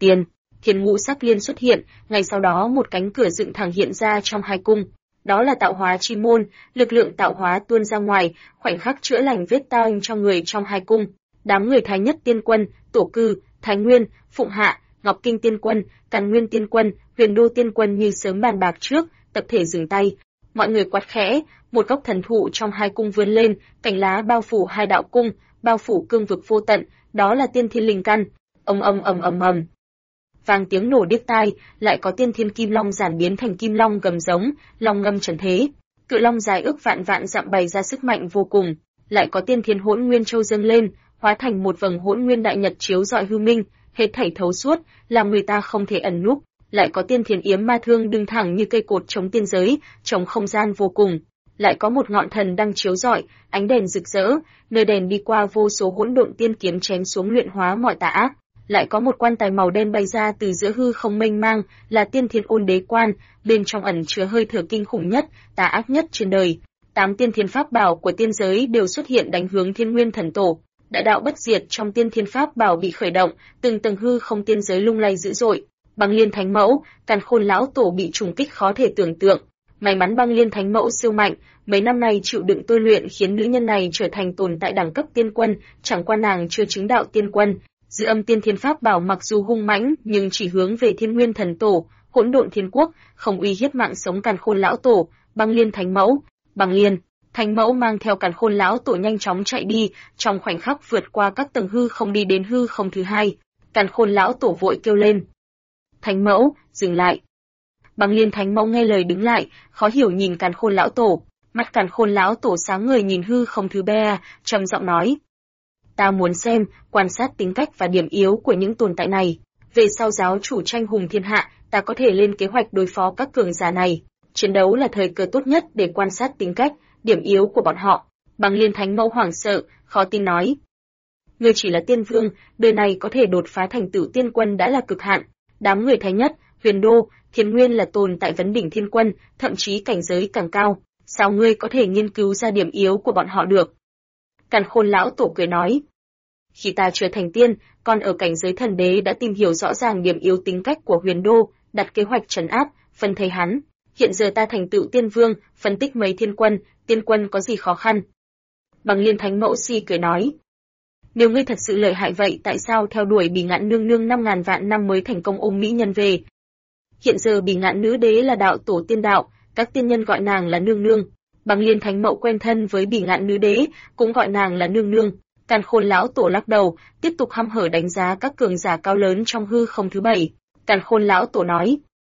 Thiên ngũ sắc liên xuất hiện, ngay sau đó một cánh cửa dựng thẳng hiện ra trong hai cung. Đó là tạo hóa chi môn, lực lượng tạo hóa tuôn ra ngoài, khoảnh khắc chữa lành vết tao cho người trong hai cung. Đám người Thái Nhất tiên quân, Tổ Cư, Thái Nguyên, Phụng Hạ, Ngọc Kinh tiên quân, Càn Nguyên tiên quân, Huyền Đô tiên quân như sớm bàn bạc trước, tập thể dừng tay. Mọi người quát khẽ, một gốc thần thụ trong hai cung vươn lên, cành lá bao phủ hai đạo cung, bao phủ cương vực vô tận, đó là Tiên Thiên Linh Căn. Ầm. Vang tiếng nổ điếc tai, lại có Tiên Thiên Kim Long giản biến thành kim long gầm giống, long ngâm trần thế. Cự long dài ước vạn dặm bày ra sức mạnh vô cùng, lại có Tiên Thiên Hỗn Nguyên Châu dâng lên, hóa thành một vầng hỗn nguyên đại nhật chiếu rọi hư minh, hết thảy thấu suốt, làm người ta không thể ẩn núp. Lại có Tiên Thiên Yếm Ma Thương đứng thẳng như cây cột chống tiên giới, chống không gian vô cùng. Lại có một ngọn thần đang chiếu rọi, ánh đèn rực rỡ, nơi đèn đi qua vô số hỗn độn tiên kiếm chém xuống luyện hóa mọi tà ác. Lại có một quan tài màu đen bay ra từ giữa hư không mênh mang, là Tiên Thiên Ôn Đế Quan, bên trong ẩn chứa hơi thở kinh khủng nhất, tà ác nhất trên đời. 8 tiên thiên pháp bảo của tiên giới đều xuất hiện đánh hướng Thiên Nguyên thần tổ. Đại đạo bất diệt trong tiên thiên pháp bảo bị khởi động, từng tầng hư không tiên giới lung lay dữ dội. Băng Liên Thánh Mẫu, Càn Khôn lão tổ bị trùng kích khó thể tưởng tượng. May mắn Băng Liên Thánh Mẫu siêu mạnh, mấy năm nay chịu đựng tôi luyện khiến nữ nhân này trở thành tồn tại đẳng cấp tiên quân, chẳng qua nàng chưa chứng đạo tiên quân. Dư âm tiên thiên pháp bảo mặc dù hung mãnh, nhưng chỉ hướng về Thiên Nguyên thần tổ, hỗn độn thiên quốc, không uy hiếp mạng sống Càn Khôn lão tổ. Băng Liên Thánh Mẫu, Băng Liên Thánh Mẫu mang theo Càn Khôn lão tổ nhanh chóng chạy đi, trong khoảnh khắc vượt qua các tầng hư không đi đến hư không thứ 2. Càn Khôn lão tổ vội kêu lên: Thánh Mẫu, dừng lại. Băng Liên Thánh Mẫu nghe lời đứng lại, khó hiểu nhìn Càn Khôn lão tổ. Mắt Càn Khôn lão tổ sáng ngời nhìn hư không thứ 3, trầm giọng nói: Ta muốn xem, quan sát tính cách và điểm yếu của những tồn tại này. Về sau giáo chủ tranh hùng thiên hạ, ta có thể lên kế hoạch đối phó các cường giả này. Chiến đấu là thời cơ tốt nhất để quan sát tính cách, điểm yếu của bọn họ. Băng Liên Thánh Mẫu hoảng sợ, khó tin nói: Ngươi chỉ là tiên vương, đời này có thể đột phá thành tựu tiên quân đã là cực hạn. Đám người Thái Nhất, Huyền Đô, Thiên Nguyên là tồn tại vấn đỉnh thiên quân, thậm chí cảnh giới càng cao. Sao ngươi có thể nghiên cứu ra điểm yếu của bọn họ được? Càn Khôn lão tổ cười nói: Khi ta chưa thành tiên, còn ở cảnh giới thần đế đã tìm hiểu rõ ràng điểm yếu tính cách của Huyền Đô, đặt kế hoạch trấn áp, phân thây hắn. Hiện giờ ta thành tựu tiên vương, phân tích mấy tiên quân có gì khó khăn? Băng Liên Thánh Mẫu si cười nói: Nếu ngươi thật sự lợi hại vậy, tại sao theo đuổi Bỉ Ngạn nương nương 5.000 vạn năm mới thành công ôm mỹ nhân về? Hiện giờ Bỉ Ngạn nữ đế là đạo tổ tiên đạo, các tiên nhân gọi nàng là nương nương. Băng Liên Thánh Mẫu quen thân với Bỉ Ngạn nữ đế, cũng gọi nàng là nương nương. Càn Khôn lão tổ lắc đầu, tiếp tục hăm hở đánh giá các cường giả cao lớn trong hư không thứ 7. Càn Khôn lão tổ nói: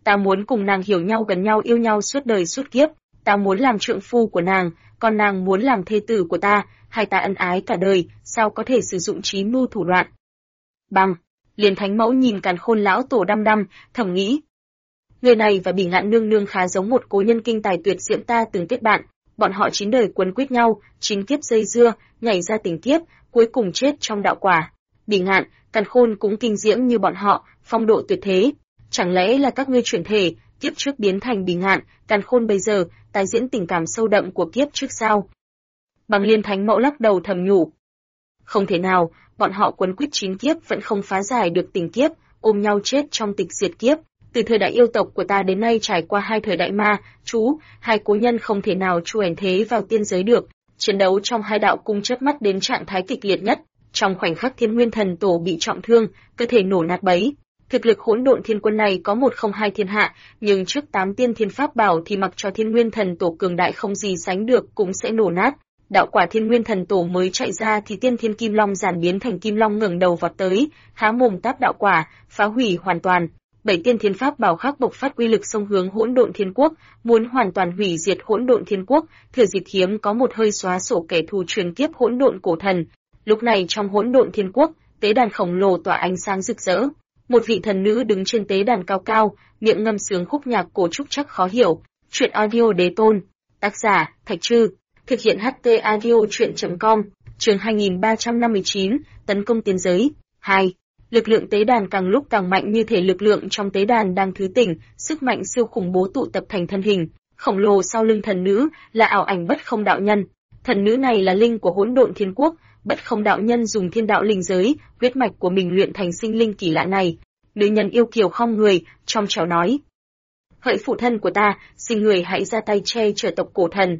Ta muốn cùng nàng hiểu nhau gần nhau yêu nhau suốt đời suốt kiếp, ta muốn làm trượng phu của nàng, còn nàng muốn làm thê tử của ta, hai ta ân ái cả đời, sao có thể sử dụng trí mưu thủ đoạn. Bằng, liền Thánh Mẫu nhìn Càn Khôn lão tổ đăm đăm, thầm nghĩ. Người này và Bỉ Ngạn nương nương khá giống một cố nhân kinh tài tuyệt diễm ta từng kết bạn, bọn họ 9 đời quấn quýt nhau, 9 kiếp dây dưa, nhảy ra tình kiếp, cuối cùng chết trong đạo quả. Bỉ Ngạn, Càn Khôn cũng kinh diễm như bọn họ, phong độ tuyệt thế. Chẳng lẽ là các ngươi chuyển thể, kiếp trước biến thành Bỉ Ngạn, Càn Khôn bây giờ, tái diễn tình cảm sâu đậm của kiếp trước sao? Bằng Liên Thánh Mẫu lắc đầu thầm nhủ. Không thể nào, bọn họ quấn quýt 9 kiếp vẫn không phá giải được tình kiếp, ôm nhau chết trong tịch diệt kiếp. Từ thời đại yêu tộc của ta đến nay trải qua 2 thời đại ma, chú, 2 cố nhân không thể nào chuyển thế vào tiên giới được. Chiến đấu trong 2 đạo cung chớp mắt đến trạng thái kịch liệt nhất. Trong khoảnh khắc Thiên Nguyên Thần Tổ bị trọng thương, cơ thể nổ nát bấy. Thực lực Hỗn Độn Thiên Quân này có 102 thiên hạ, nhưng trước 8 tiên thiên pháp bảo thì mặc cho Thiên Nguyên Thần Tổ cường đại không gì sánh được cũng sẽ nổ nát. Đạo quả Thiên Nguyên Thần Tổ mới chạy ra thì Tiên Thiên Kim Long giản biến thành Kim Long ngẩng đầu vọt tới, há mồm táp đạo quả, phá hủy hoàn toàn. 7 tiên thiên pháp bảo khác bộc phát uy lực xông hướng Hỗn Độn Thiên Quốc, muốn hoàn toàn hủy diệt Hỗn Độn Thiên Quốc, thừa dịp hiếm có một hơi xóa sổ kẻ thù truyền kiếp Hỗn Độn cổ thần. Lúc này trong Hỗn Độn Thiên Quốc, tế đàn khổng lồ tỏa ánh sáng rực rỡ. Một vị thần nữ đứng trên tế đàn cao cao, miệng ngâm sướng khúc nhạc cổ trúc chắc khó hiểu. Truyện audio đế tôn. Tác giả, Thạch Trư. Thực hiện HT audio truyện.com. Chương 2359, tấn công tiên giới. 2. Lực lượng tế đàn càng lúc càng mạnh như thể lực lượng trong tế đàn đang thứ tỉnh, sức mạnh siêu khủng bố tụ tập thành thân hình khổng lồ sau lưng thần nữ là ảo ảnh Bất Không đạo nhân. Thần nữ này là linh của Hỗn Độn Thiên Quốc, Bất Không đạo nhân dùng thiên đạo linh giới, huyết mạch của mình luyện thành sinh linh kỳ lạ này. Nữ nhân yêu kiều khom người, trong trẻo nói: "Hỡi phụ thân của ta, xin người hãy ra tay che chở tộc cổ thần."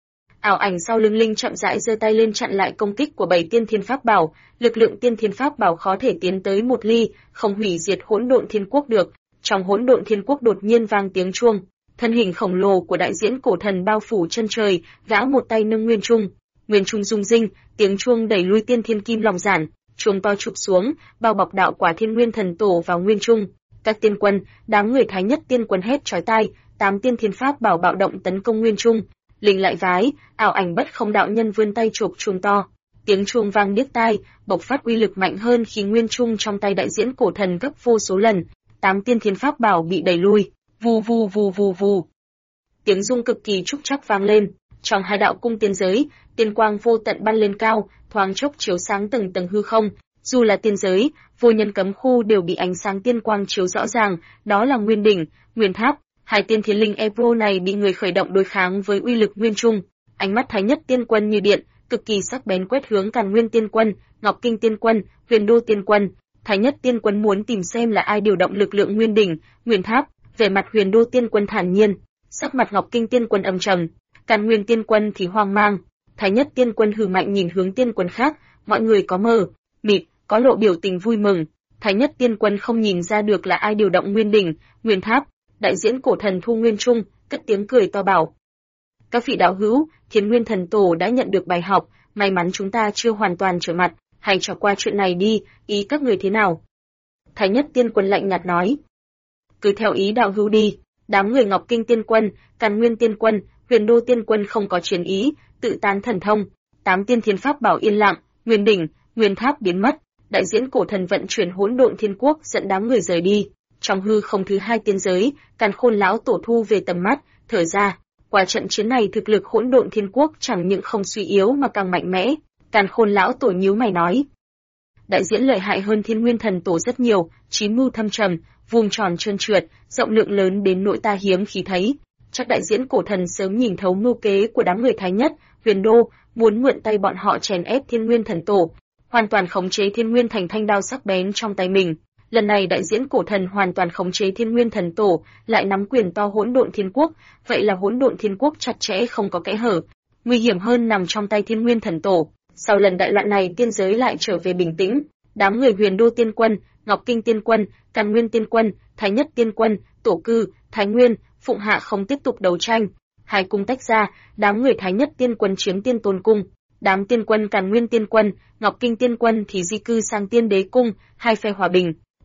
Ảo ảnh sau lưng linh chậm rãi giơ tay lên chặn lại công kích của 7 tiên thiên pháp bảo, lực lượng tiên thiên pháp bảo khó thể tiến tới một ly, không hủy diệt Hỗn Độn Thiên Quốc được. Trong Hỗn Độn Thiên Quốc đột nhiên vang tiếng chuông, thân hình khổng lồ của đại diễn cổ thần bao phủ chân trời, gã một tay nâng nguyên trung rung rinh, tiếng chuông đẩy lui tiên thiên kim long giản, chuông to chụp xuống, bao bọc đạo quả Thiên Nguyên Thần Tổ vào nguyên trung. Các tiên quân, đám người Thái Nhất tiên quân hét chói tai, 8 tiên thiên pháp bảo bạo động tấn công nguyên trung. Linh lại vái, ảo ảnh Bất Không đạo nhân vươn tay chộp chuông to. Tiếng chuông vang điếc tai, bộc phát uy lực mạnh hơn khi nguyên trung trong tay đại diễn cổ thần gấp vô số lần. 8 tiên thiên pháp bảo bị đẩy lui, vù vù vù vù vù. Tiếng rung cực kỳ trúc trắc vang lên, trong 2 đạo cung tiên giới, tiên quang vô tận bắn lên cao, thoáng chốc chiếu sáng từng tầng hư không. Dù là tiên giới, vô nhân cấm khu đều bị ánh sáng tiên quang chiếu rõ ràng, đó là Nguyên Đỉnh, Nguyên Tháp. 2 tiên thiên linh Ebro này bị người khởi động đối kháng với uy lực nguyên trung. Ánh mắt Thái Nhất tiên quân như điện, cực kỳ sắc bén quét hướng Càn Nguyên tiên quân, Ngọc Kinh tiên quân, Huyền Đô tiên quân. Thái Nhất tiên quân muốn tìm xem là ai điều động lực lượng Nguyên Đỉnh, Nguyên Tháp. Vẻ mặt Huyền Đô tiên quân thản nhiên, sắc mặt Ngọc Kinh tiên quân âm trầm, Càn Nguyên tiên quân thì hoang mang. Thái Nhất tiên quân hừ mạnh nhìn hướng tiên quân khác, mọi người có mờ mịt, có lộ biểu tình vui mừng. Thái Nhất tiên quân không nhìn ra được là ai điều động Nguyên Đỉnh, Nguyên Tháp. Đại diễn cổ thần Thu Nguyên Trung cất tiếng cười to bảo: "Các vị đạo hữu, Thiên Nguyên Thần Tổ đã nhận được bài học, may mắn chúng ta chưa hoàn toàn trở mặt, hãy trò qua chuyện này đi, ý các người thế nào?" Thái Nhất tiên quân lạnh nhạt nói: "Cứ theo ý đạo hữu đi." Đám người Ngọc Kinh tiên quân, Càn Nguyên tiên quân, Huyền Đô tiên quân không có chiến ý, tự tán thần thông. 8 tiên thiên pháp bảo yên lặng, Nguyên Đỉnh, Nguyên Tháp biến mất, đại diễn cổ thần vận chuyển Hỗn Độn Thiên Quốc dẫn đám người rời đi. Trong hư không thứ 2 tiên giới, Càn Khôn lão tổ thu về tầm mắt, thở ra. Qua trận chiến này thực lực Hỗn Độn Thiên Quốc chẳng những không suy yếu mà càng mạnh mẽ. Càn Khôn lão tổ nhíu mày nói: "Đại diễn lợi hại hơn Thiên Nguyên Thần Tổ rất nhiều, trí mưu thâm trầm, vuông tròn trơn trượt, rộng lượng lớn đến nỗi ta hiếm khi thấy. Chắc đại diễn cổ thần sớm nhìn thấu mưu kế của đám người Thái Nhất, Huyền Đô, muốn mượn tay bọn họ chèn ép Thiên Nguyên Thần Tổ, hoàn toàn khống chế Thiên Nguyên thành thanh đao sắc bén trong tay mình." Lần này đại diễn cổ thần hoàn toàn khống chế Thiên Nguyên Thần Tổ, lại nắm quyền to Hỗn Độn Thiên Quốc, vậy là Hỗn Độn Thiên Quốc chặt chẽ không có kẽ hở. Nguy hiểm hơn nằm trong tay Thiên Nguyên Thần Tổ. Sau lần đại loạn này tiên giới lại trở về bình tĩnh, đám người Huyền Đô tiên quân, Ngọc Kinh tiên quân, Càn Nguyên tiên quân, Thái Nhất tiên quân, Tổ Cư, Thái Nguyên, Phụng Hạ không tiếp tục đấu tranh. 2 cung tách ra, đám người Thái Nhất tiên quân chiếm Tiên Tôn cung, đám tiên quân Càn Nguyên tiên quân, Ngọc Kinh tiên quân thì di cư sang Tiên Đế cung, 2 phe hòa bình.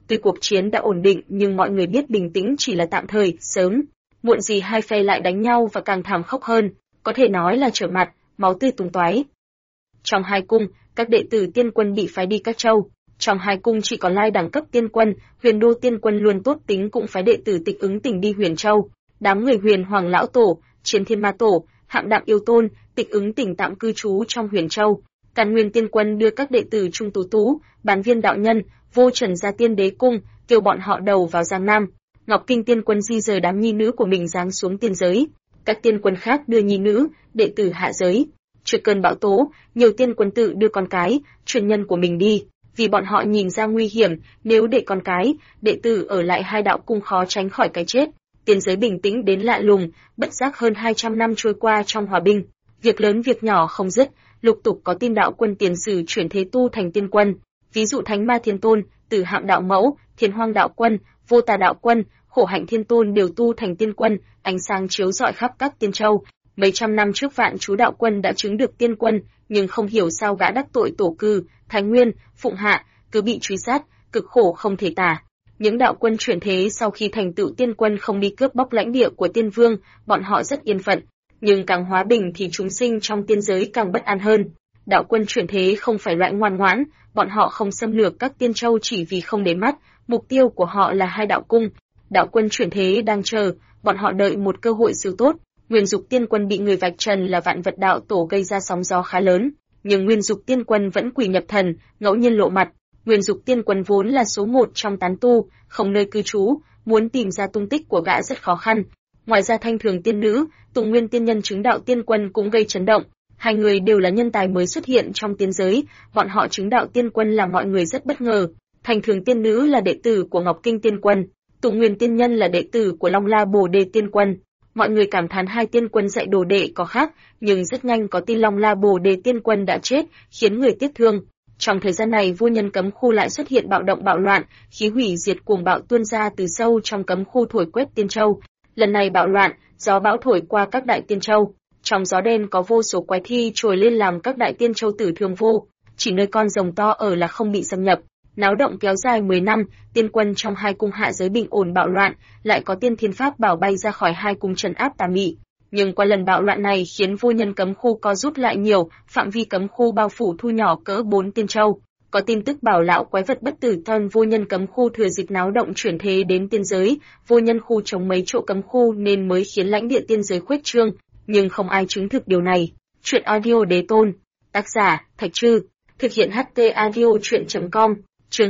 Tuy cuộc chiến đã ổn định nhưng mọi người biết bình tĩnh chỉ là tạm thời, sớm muộn gì hai phe lại đánh nhau và càng thảm khốc hơn, có thể nói là trở mặt, máu tươi tung tóe. Trong hai cung, các đệ tử tiên quân bị phái đi các châu. Trong hai cung chỉ còn lai đẳng cấp tiên quân, Huyền Đô tiên quân luôn tốt tính cũng phái đệ tử Tịch Ứng Tỉnh đi Huyền Châu. Đám người Huyền Hoàng lão tổ, Chiến Thiên Ma tổ, Hạm Đạm yêu tôn, Tịch Ứng Tỉnh tạm cư trú trong Huyền Châu. Càn Nguyên tiên quân đưa các đệ tử Trung Tú Tú, Bán Viên đạo nhân, Vô Trần ra Tiên Đế cung, kêu bọn họ đầu vào Giang Nam. Ngọc Kinh tiên quân di rời đám nhi nữ của mình giáng xuống tiên giới. Các tiên quân khác đưa nhi nữ, đệ tử hạ giới. Trước cơn bão tố, nhiều tiên quân tự đưa con cái, truyền nhân của mình đi, vì bọn họ nhìn ra nguy hiểm, nếu để con cái, đệ tử ở lại hai đạo cung khó tránh khỏi cái chết. Tiên giới bình tĩnh đến lạ lùng, bất giác hơn 200 năm trôi qua trong hòa bình, việc lớn việc nhỏ không dứt, lục tục có tin đạo quân tiền sử chuyển thế tu thành tiên quân, ví dụ Thánh Ma Thiên Tôn, Tử Hạm đạo mẫu, Thiên Hoang đạo quân, Vô Tà đạo quân, Khổ Hạnh Thiên Tôn đều tu thành tiên quân, ánh sáng chiếu rọi khắp các tiên châu. Mấy trăm năm trước Vạn Chú đạo quân đã chứng được tiên quân, nhưng không hiểu sao gã đắc tội Tổ Cư, Thái Nguyên, Phụng Hạ, cứ bị truy sát, cực khổ không thể tả. Những đạo quân chuyển thế sau khi thành tựu tiên quân không đi cướp bóc lãnh địa của tiên vương, bọn họ rất yên phận, nhưng càng hóa bình thì chúng sinh trong tiên giới càng bất an hơn. Đạo quân chuyển thế không phải loại ngoan ngoãn, bọn họ không xâm lược các tiên châu chỉ vì không để mắt, mục tiêu của họ là hai đạo cung. Đạo quân chuyển thế đang chờ, bọn họ đợi một cơ hội siêu tốt. Nguyên Dục tiên quân bị người vạch trần là Vạn Vật đạo tổ gây ra sóng gió khá lớn, nhưng Nguyên Dục tiên quân vẫn quỷ nhập thần, ngẫu nhiên lộ mặt. Nguyên Dục tiên quân vốn là số một trong tán tu, không nơi cư trú, muốn tìm ra tung tích của gã rất khó khăn. Ngoài ra Thanh Thường tiên nữ, Tùng Nguyên tiên nhân chứng đạo tiên quân cũng gây chấn động. Hai người đều là nhân tài mới xuất hiện trong tiên giới, bọn họ chứng đạo tiên quân làm mọi người rất bất ngờ. Thanh Thường tiên nữ là đệ tử của Ngọc Kinh tiên quân, Tùng Nguyên tiên nhân là đệ tử của Long La Bồ Đề tiên quân. Mọi người cảm thán hai tiên quân dạy đồ đệ có khác, nhưng rất nhanh có tin Long La Bồ Đề tiên quân đã chết, khiến người tiếc thương. Trong thời gian này, vô nhân cấm khu lại xuất hiện bạo động bạo loạn, khí hủy diệt cuồng bạo tuôn ra từ sâu trong cấm khu thổi quét tiên châu. Lần này bạo loạn, gió bão thổi qua các đại tiên châu. Trong gió đen có vô số quái thi trồi lên làm các đại tiên châu tử thương vô, chỉ nơi con rồng to ở là không bị xâm nhập. Náo động kéo dài 10 năm, tiên quân trong hai cung hạ giới bình ổn bạo loạn, lại có tiên thiên pháp bảo bay ra khỏi hai cung trấn áp tà mị. Nhưng qua lần bạo loạn này khiến vô nhân cấm khu co rút lại nhiều, phạm vi cấm khu bao phủ thu nhỏ cỡ 4 tiên châu. Có tin tức bảo lão quái vật bất tử thân vô nhân cấm khu thừa dịp náo động chuyển thế đến tiên giới, vô nhân khu chống mấy chỗ cấm khu nên mới khiến lãnh địa tiên giới khuếch trương, nhưng không ai chứng thực điều này. Truyện audio Đế Tôn, tác giả Thạch Trư, thực hiện HT audio truyện.com. Chương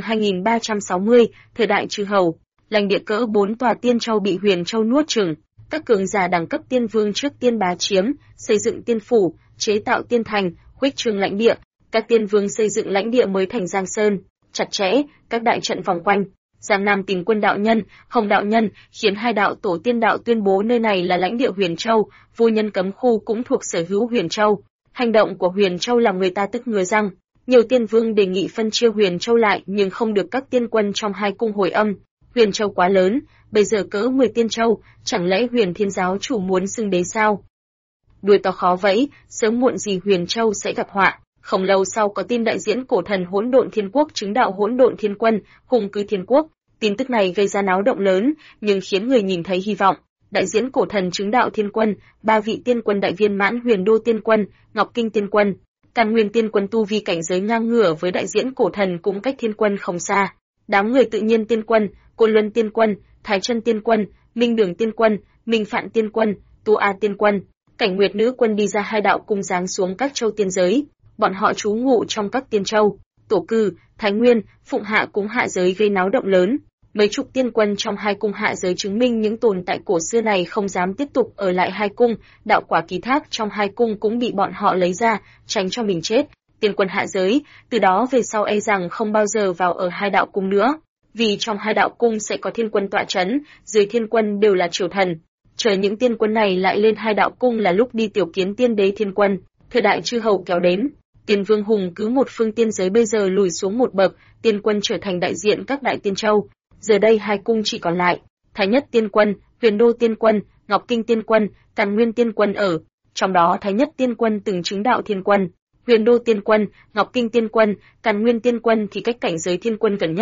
2360, thời đại chư hầu, lãnh địa cỡ 4 tòa tiên châu bị Huyền Châu nuốt chửng, các cường giả đẳng cấp tiên vương trước tiên bá chiếm, xây dựng tiên phủ, chế tạo tiên thành, khuếch trương lãnh địa, các tiên vương xây dựng lãnh địa mới thành Giang Sơn, chặt chẽ, các đại trận vòng quanh. Giang Nam tìm Quân đạo nhân, Hồng đạo nhân, khiến hai đạo tổ tiên đạo tuyên bố nơi này là lãnh địa Huyền Châu, vô nhân cấm khu cũng thuộc sở hữu Huyền Châu. Hành động của Huyền Châu làm người ta tức ngứa răng. Nhiều tiên vương đề nghị phân chia Huyền Châu lại nhưng không được các tiên quân trong hai cung hồi âm. Huyền Châu quá lớn, bây giờ cỡ 10 tiên châu, chẳng lẽ Huyền Thiên giáo chủ muốn xưng đế sao? Đuôi to khó vẫy, sớm muộn gì Huyền Châu sẽ gặp họa. Không lâu sau có tin đại diễn cổ thần Hỗn Độn Thiên Quốc chứng đạo Hỗn Độn Thiên Quân, hùng cứ Thiên Quốc. Tin tức này gây ra náo động lớn, nhưng khiến người nhìn thấy hy vọng. Đại diễn cổ thần chứng đạo Thiên Quân, 3 vị tiên quân đại viên mãn Huyền Đô Tiên Quân, Ngọc Kinh Tiên Quân, Càn Nguyên Tiên Quân tu vi cảnh giới ngang ngửa với đại diễn cổ thần cũng cách Thiên Quân không xa. Đám người tự nhiên Tiên Quân, Côn Luân Tiên Quân, Thái Chân Tiên Quân, Minh Đường Tiên Quân, Minh Phạn Tiên Quân, Tu A Tiên Quân, Cảnh Nguyệt Nữ Quân đi ra hai đạo cung giáng xuống các châu tiên giới. Bọn họ trú ngụ trong các tiên châu, Tổ Cư, Thái Nguyên, Phụng Hạ cũng hạ giới gây náo động lớn. Mấy chục tiên quân trong hai cung hạ giới chứng minh những tồn tại cổ xưa này không dám tiếp tục ở lại hai cung, đạo quả ký thác trong hai cung cũng bị bọn họ lấy ra, tránh cho mình chết. Tiên quân hạ giới, từ đó về sau e rằng không bao giờ vào ở hai đạo cung nữa, vì trong hai đạo cung sẽ có thiên quân tọa trấn, dưới thiên quân đều là triều thần. Chờ những tiên quân này lại lên hai đạo cung là lúc đi tiểu kiến tiên đế thiên quân, thời đại chư hầu kéo đến. Tiên vương hùng cứ một phương tiên giới bây giờ lùi xuống một bậc, tiên quân trở thành đại diện các đại tiên châu. Giờ đây hai cung chỉ còn lại Thái Nhất Tiên Quân, Huyền Đô Tiên Quân, Ngọc Kinh Tiên Quân, Càn Nguyên Tiên Quân ở. Trong đó Thái Nhất Tiên Quân từng chứng đạo Thiên Quân, Huyền Đô Tiên Quân, Ngọc Kinh Tiên Quân, Càn Nguyên Tiên Quân thì cách cảnh giới Thiên Quân gần nhất.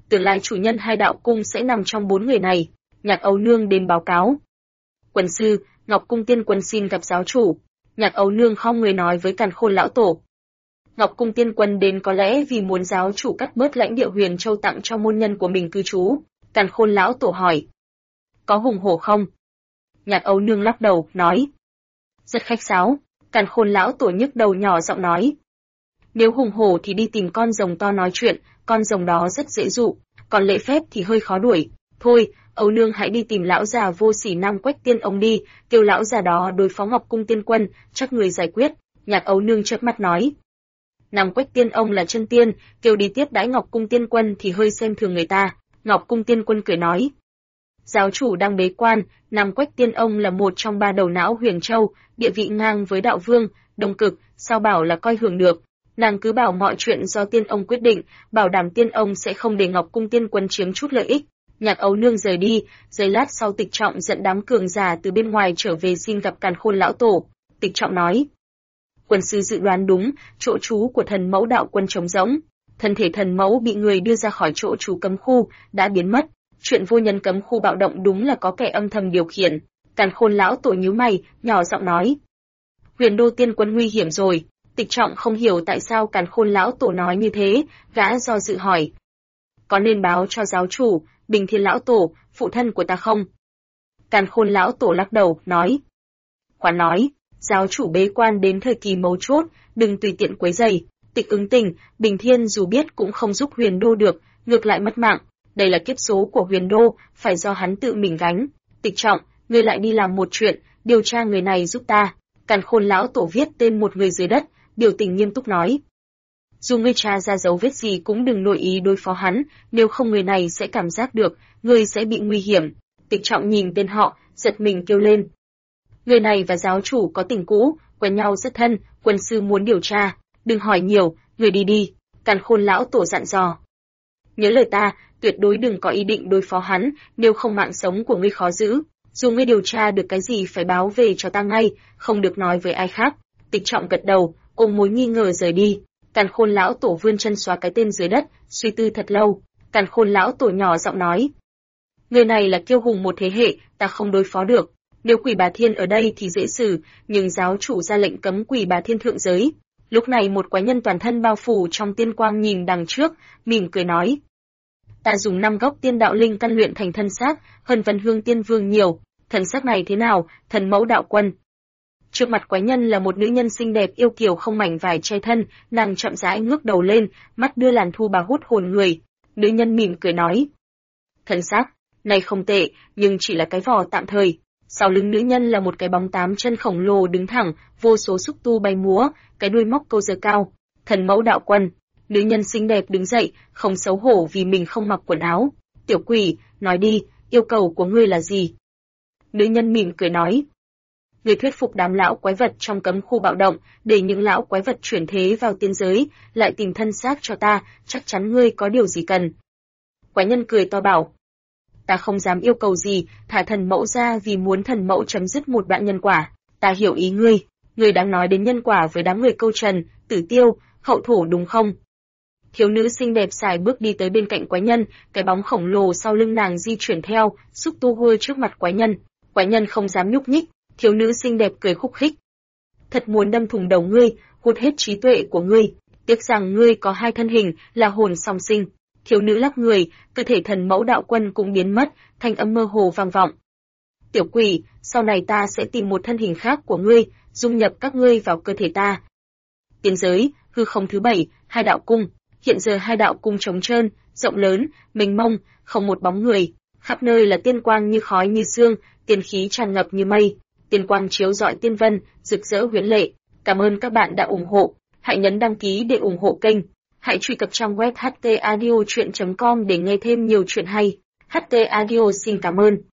Tương lai chủ nhân hai đạo cung sẽ nằm trong 4 người này. Nhạc Âu Nương đến báo cáo. Quân sư, Ngọc Cung Tiên Quân xin gặp giáo chủ. Nhạc Âu Nương khom người nói với Càn Khôn lão tổ. Ngọc Cung Tiên Quân đến có lẽ vì muốn giáo chủ cắt bớt lãnh địa Huyền Châu tặng cho môn nhân của mình cư trú. Càn Khôn lão tổ hỏi. Có hùng hổ không? Nhạc Âu Nương lắc đầu, nói. Rất khách sáo. Càn Khôn lão tổ nhức đầu nhỏ giọng nói. Nếu hùng hổ thì đi tìm con rồng to nói chuyện, con rồng đó rất dễ dụ, còn lễ phép thì hơi khó đuổi. Thôi, Âu Nương hãy đi tìm lão già vô sỉ Nam Quách Tiên ông đi, kêu lão già đó đối phó Ngọc Cung Tiên Quân, chắc người giải quyết. Nhạc Âu Nương chớp mắt nói. Nam Quách Tiên ông là chân tiên, kêu đi tiếp đãi Ngọc Cung Tiên Quân thì hơi xem thường người ta. Ngọc Cung Tiên Quân cười nói. Giáo chủ đang bế quan, Nam Quách Tiên ông là một trong 3 đầu não Huyền Châu, địa vị ngang với đạo vương, Đông Cực, sao bảo là coi thường được. Nàng cứ bảo mọi chuyện do tiên ông quyết định, bảo đảm tiên ông sẽ không để Ngọc Cung Tiên Quân chiếm chút lợi ích. Nhạc Âu Nương rời đi, giây lát sau Tịch Trọng dẫn đám cường giả từ bên ngoài trở về xin gặp Càn Khôn lão tổ. Tịch Trọng nói. Quân sư dự đoán đúng, chỗ trú của thần mẫu đạo quân trống rỗng. Thân thể thần mẫu bị người đưa ra khỏi chỗ trú cấm khu, đã biến mất. Chuyện vô nhân cấm khu bạo động đúng là có kẻ âm thầm điều khiển. Càn Khôn lão tổ nhíu mày, nhỏ giọng nói. Huyền Đô Tiên Quân nguy hiểm rồi. Tịch Trọng không hiểu tại sao Càn Khôn lão tổ nói như thế, gã do dự hỏi. Có nên báo cho giáo chủ, Bình Thiên lão tổ, phụ thân của ta không? Càn Khôn lão tổ lắc đầu, nói. Khoan nói, giáo chủ bế quan đến thời kỳ mấu chốt, đừng tùy tiện quấy rầy. Tịch ứng tình, Bình Thiên dù biết cũng không giúp Huyền Đô được, ngược lại mất mạng. Đây là kiếp số của Huyền Đô, phải do hắn tự mình gánh. Tịch Trọng, ngươi lại đi làm một chuyện, điều tra người này giúp ta. Càn Khôn lão tổ viết tên một người dưới đất, biểu tình nghiêm túc nói. Dù ngươi tra ra dấu vết gì cũng đừng nội ý đối phó hắn, nếu không người này sẽ cảm giác được, ngươi sẽ bị nguy hiểm. Tịch Trọng nhìn tên họ, giật mình kêu lên. Người này và giáo chủ có tình cũ, quen nhau rất thân, quân sư muốn điều tra, đừng hỏi nhiều, người đi đi. Càn Khôn lão tổ dặn dò. Nhớ lời ta, tuyệt đối đừng có ý định đối phó hắn, nếu không mạng sống của ngươi khó giữ. Dù ngươi điều tra được cái gì phải báo về cho ta ngay, không được nói với ai khác. Tịch Trọng gật đầu, ôm mối nghi ngờ rời đi. Càn Khôn lão tổ vươn chân xóa cái tên dưới đất, suy tư thật lâu. Càn Khôn lão tổ nhỏ giọng nói. Người này là kiêu hùng một thế hệ, ta không đối phó được. Nếu Quỷ Bà Thiên ở đây thì dễ xử, nhưng giáo chủ ra lệnh cấm Quỷ Bà Thiên thượng giới. Lúc này một quái nhân toàn thân bao phủ trong tiên quang nhìn đằng trước, mỉm cười nói. Ta dùng 5 gốc tiên đạo linh căn luyện thành thân xác, hơn Vân Hương Tiên Vương nhiều. Thần sắc này thế nào, thần mẫu đạo quân? Trước mặt quái nhân là một nữ nhân xinh đẹp yêu kiều không mảnh vải che thân, nàng chậm rãi ngước đầu lên, mắt đưa làn thu bà hút hồn người. Nữ nhân mỉm cười nói. Thần sắc, này không tệ, nhưng chỉ là cái vỏ tạm thời. Sau lưng nữ nhân là một cái bóng 8 chân khổng lồ đứng thẳng, vô số xúc tu bay múa, cái đuôi móc câu giờ cao. Thần mẫu đạo quân. Nữ nhân xinh đẹp đứng dậy, không xấu hổ vì mình không mặc quần áo. Tiểu quỷ, nói đi, yêu cầu của ngươi là gì? Nữ nhân mỉm cười nói. Ngươi thuyết phục đám lão quái vật trong cấm khu bạo động, để những lão quái vật chuyển thế vào tiên giới, lại tìm thân xác cho ta, chắc chắn ngươi có điều gì cần. Quái nhân cười to bảo. Ta không dám yêu cầu gì, thả thần mẫu ra vì muốn thần mẫu chấm dứt một đoạn nhân quả. Ta hiểu ý ngươi, ngươi đang nói đến nhân quả với đám người câu trần, tử tiêu, hậu thổ đúng không? Thiếu nữ xinh đẹp xài bước đi tới bên cạnh quái nhân, cái bóng khổng lồ sau lưng nàng di chuyển theo, xúc tu hôi trước mặt quái nhân. Quái nhân không dám nhúc nhích, thiếu nữ xinh đẹp cười khúc khích. Thật muốn đâm thủng đầu ngươi, hút hết trí tuệ của ngươi, tiếc rằng ngươi có 2 thân hình, là hồn song sinh. Thiếu nữ lắc người, cơ thể thần mẫu đạo quân cũng biến mất, thanh âm mơ hồ vang vọng. Tiểu quỷ, sau này ta sẽ tìm một thân hình khác của ngươi, dung nhập các ngươi vào cơ thể ta. Tiên giới, hư không thứ 7, 2 đạo cung. Hiện giờ 2 đạo cung trống trơn, rộng lớn, mênh mông, không một bóng người, khắp nơi là tiên quang như khói như sương, tiên khí tràn ngập như mây, tiên quang chiếu rọi tiên vân, rực rỡ huyễn lệ. Cảm ơn các bạn đã ủng hộ, hãy nhấn đăng ký để ủng hộ kênh, hãy truy cập trang web htaudio.com để nghe thêm nhiều chuyện hay. HT Audio xin cảm ơn.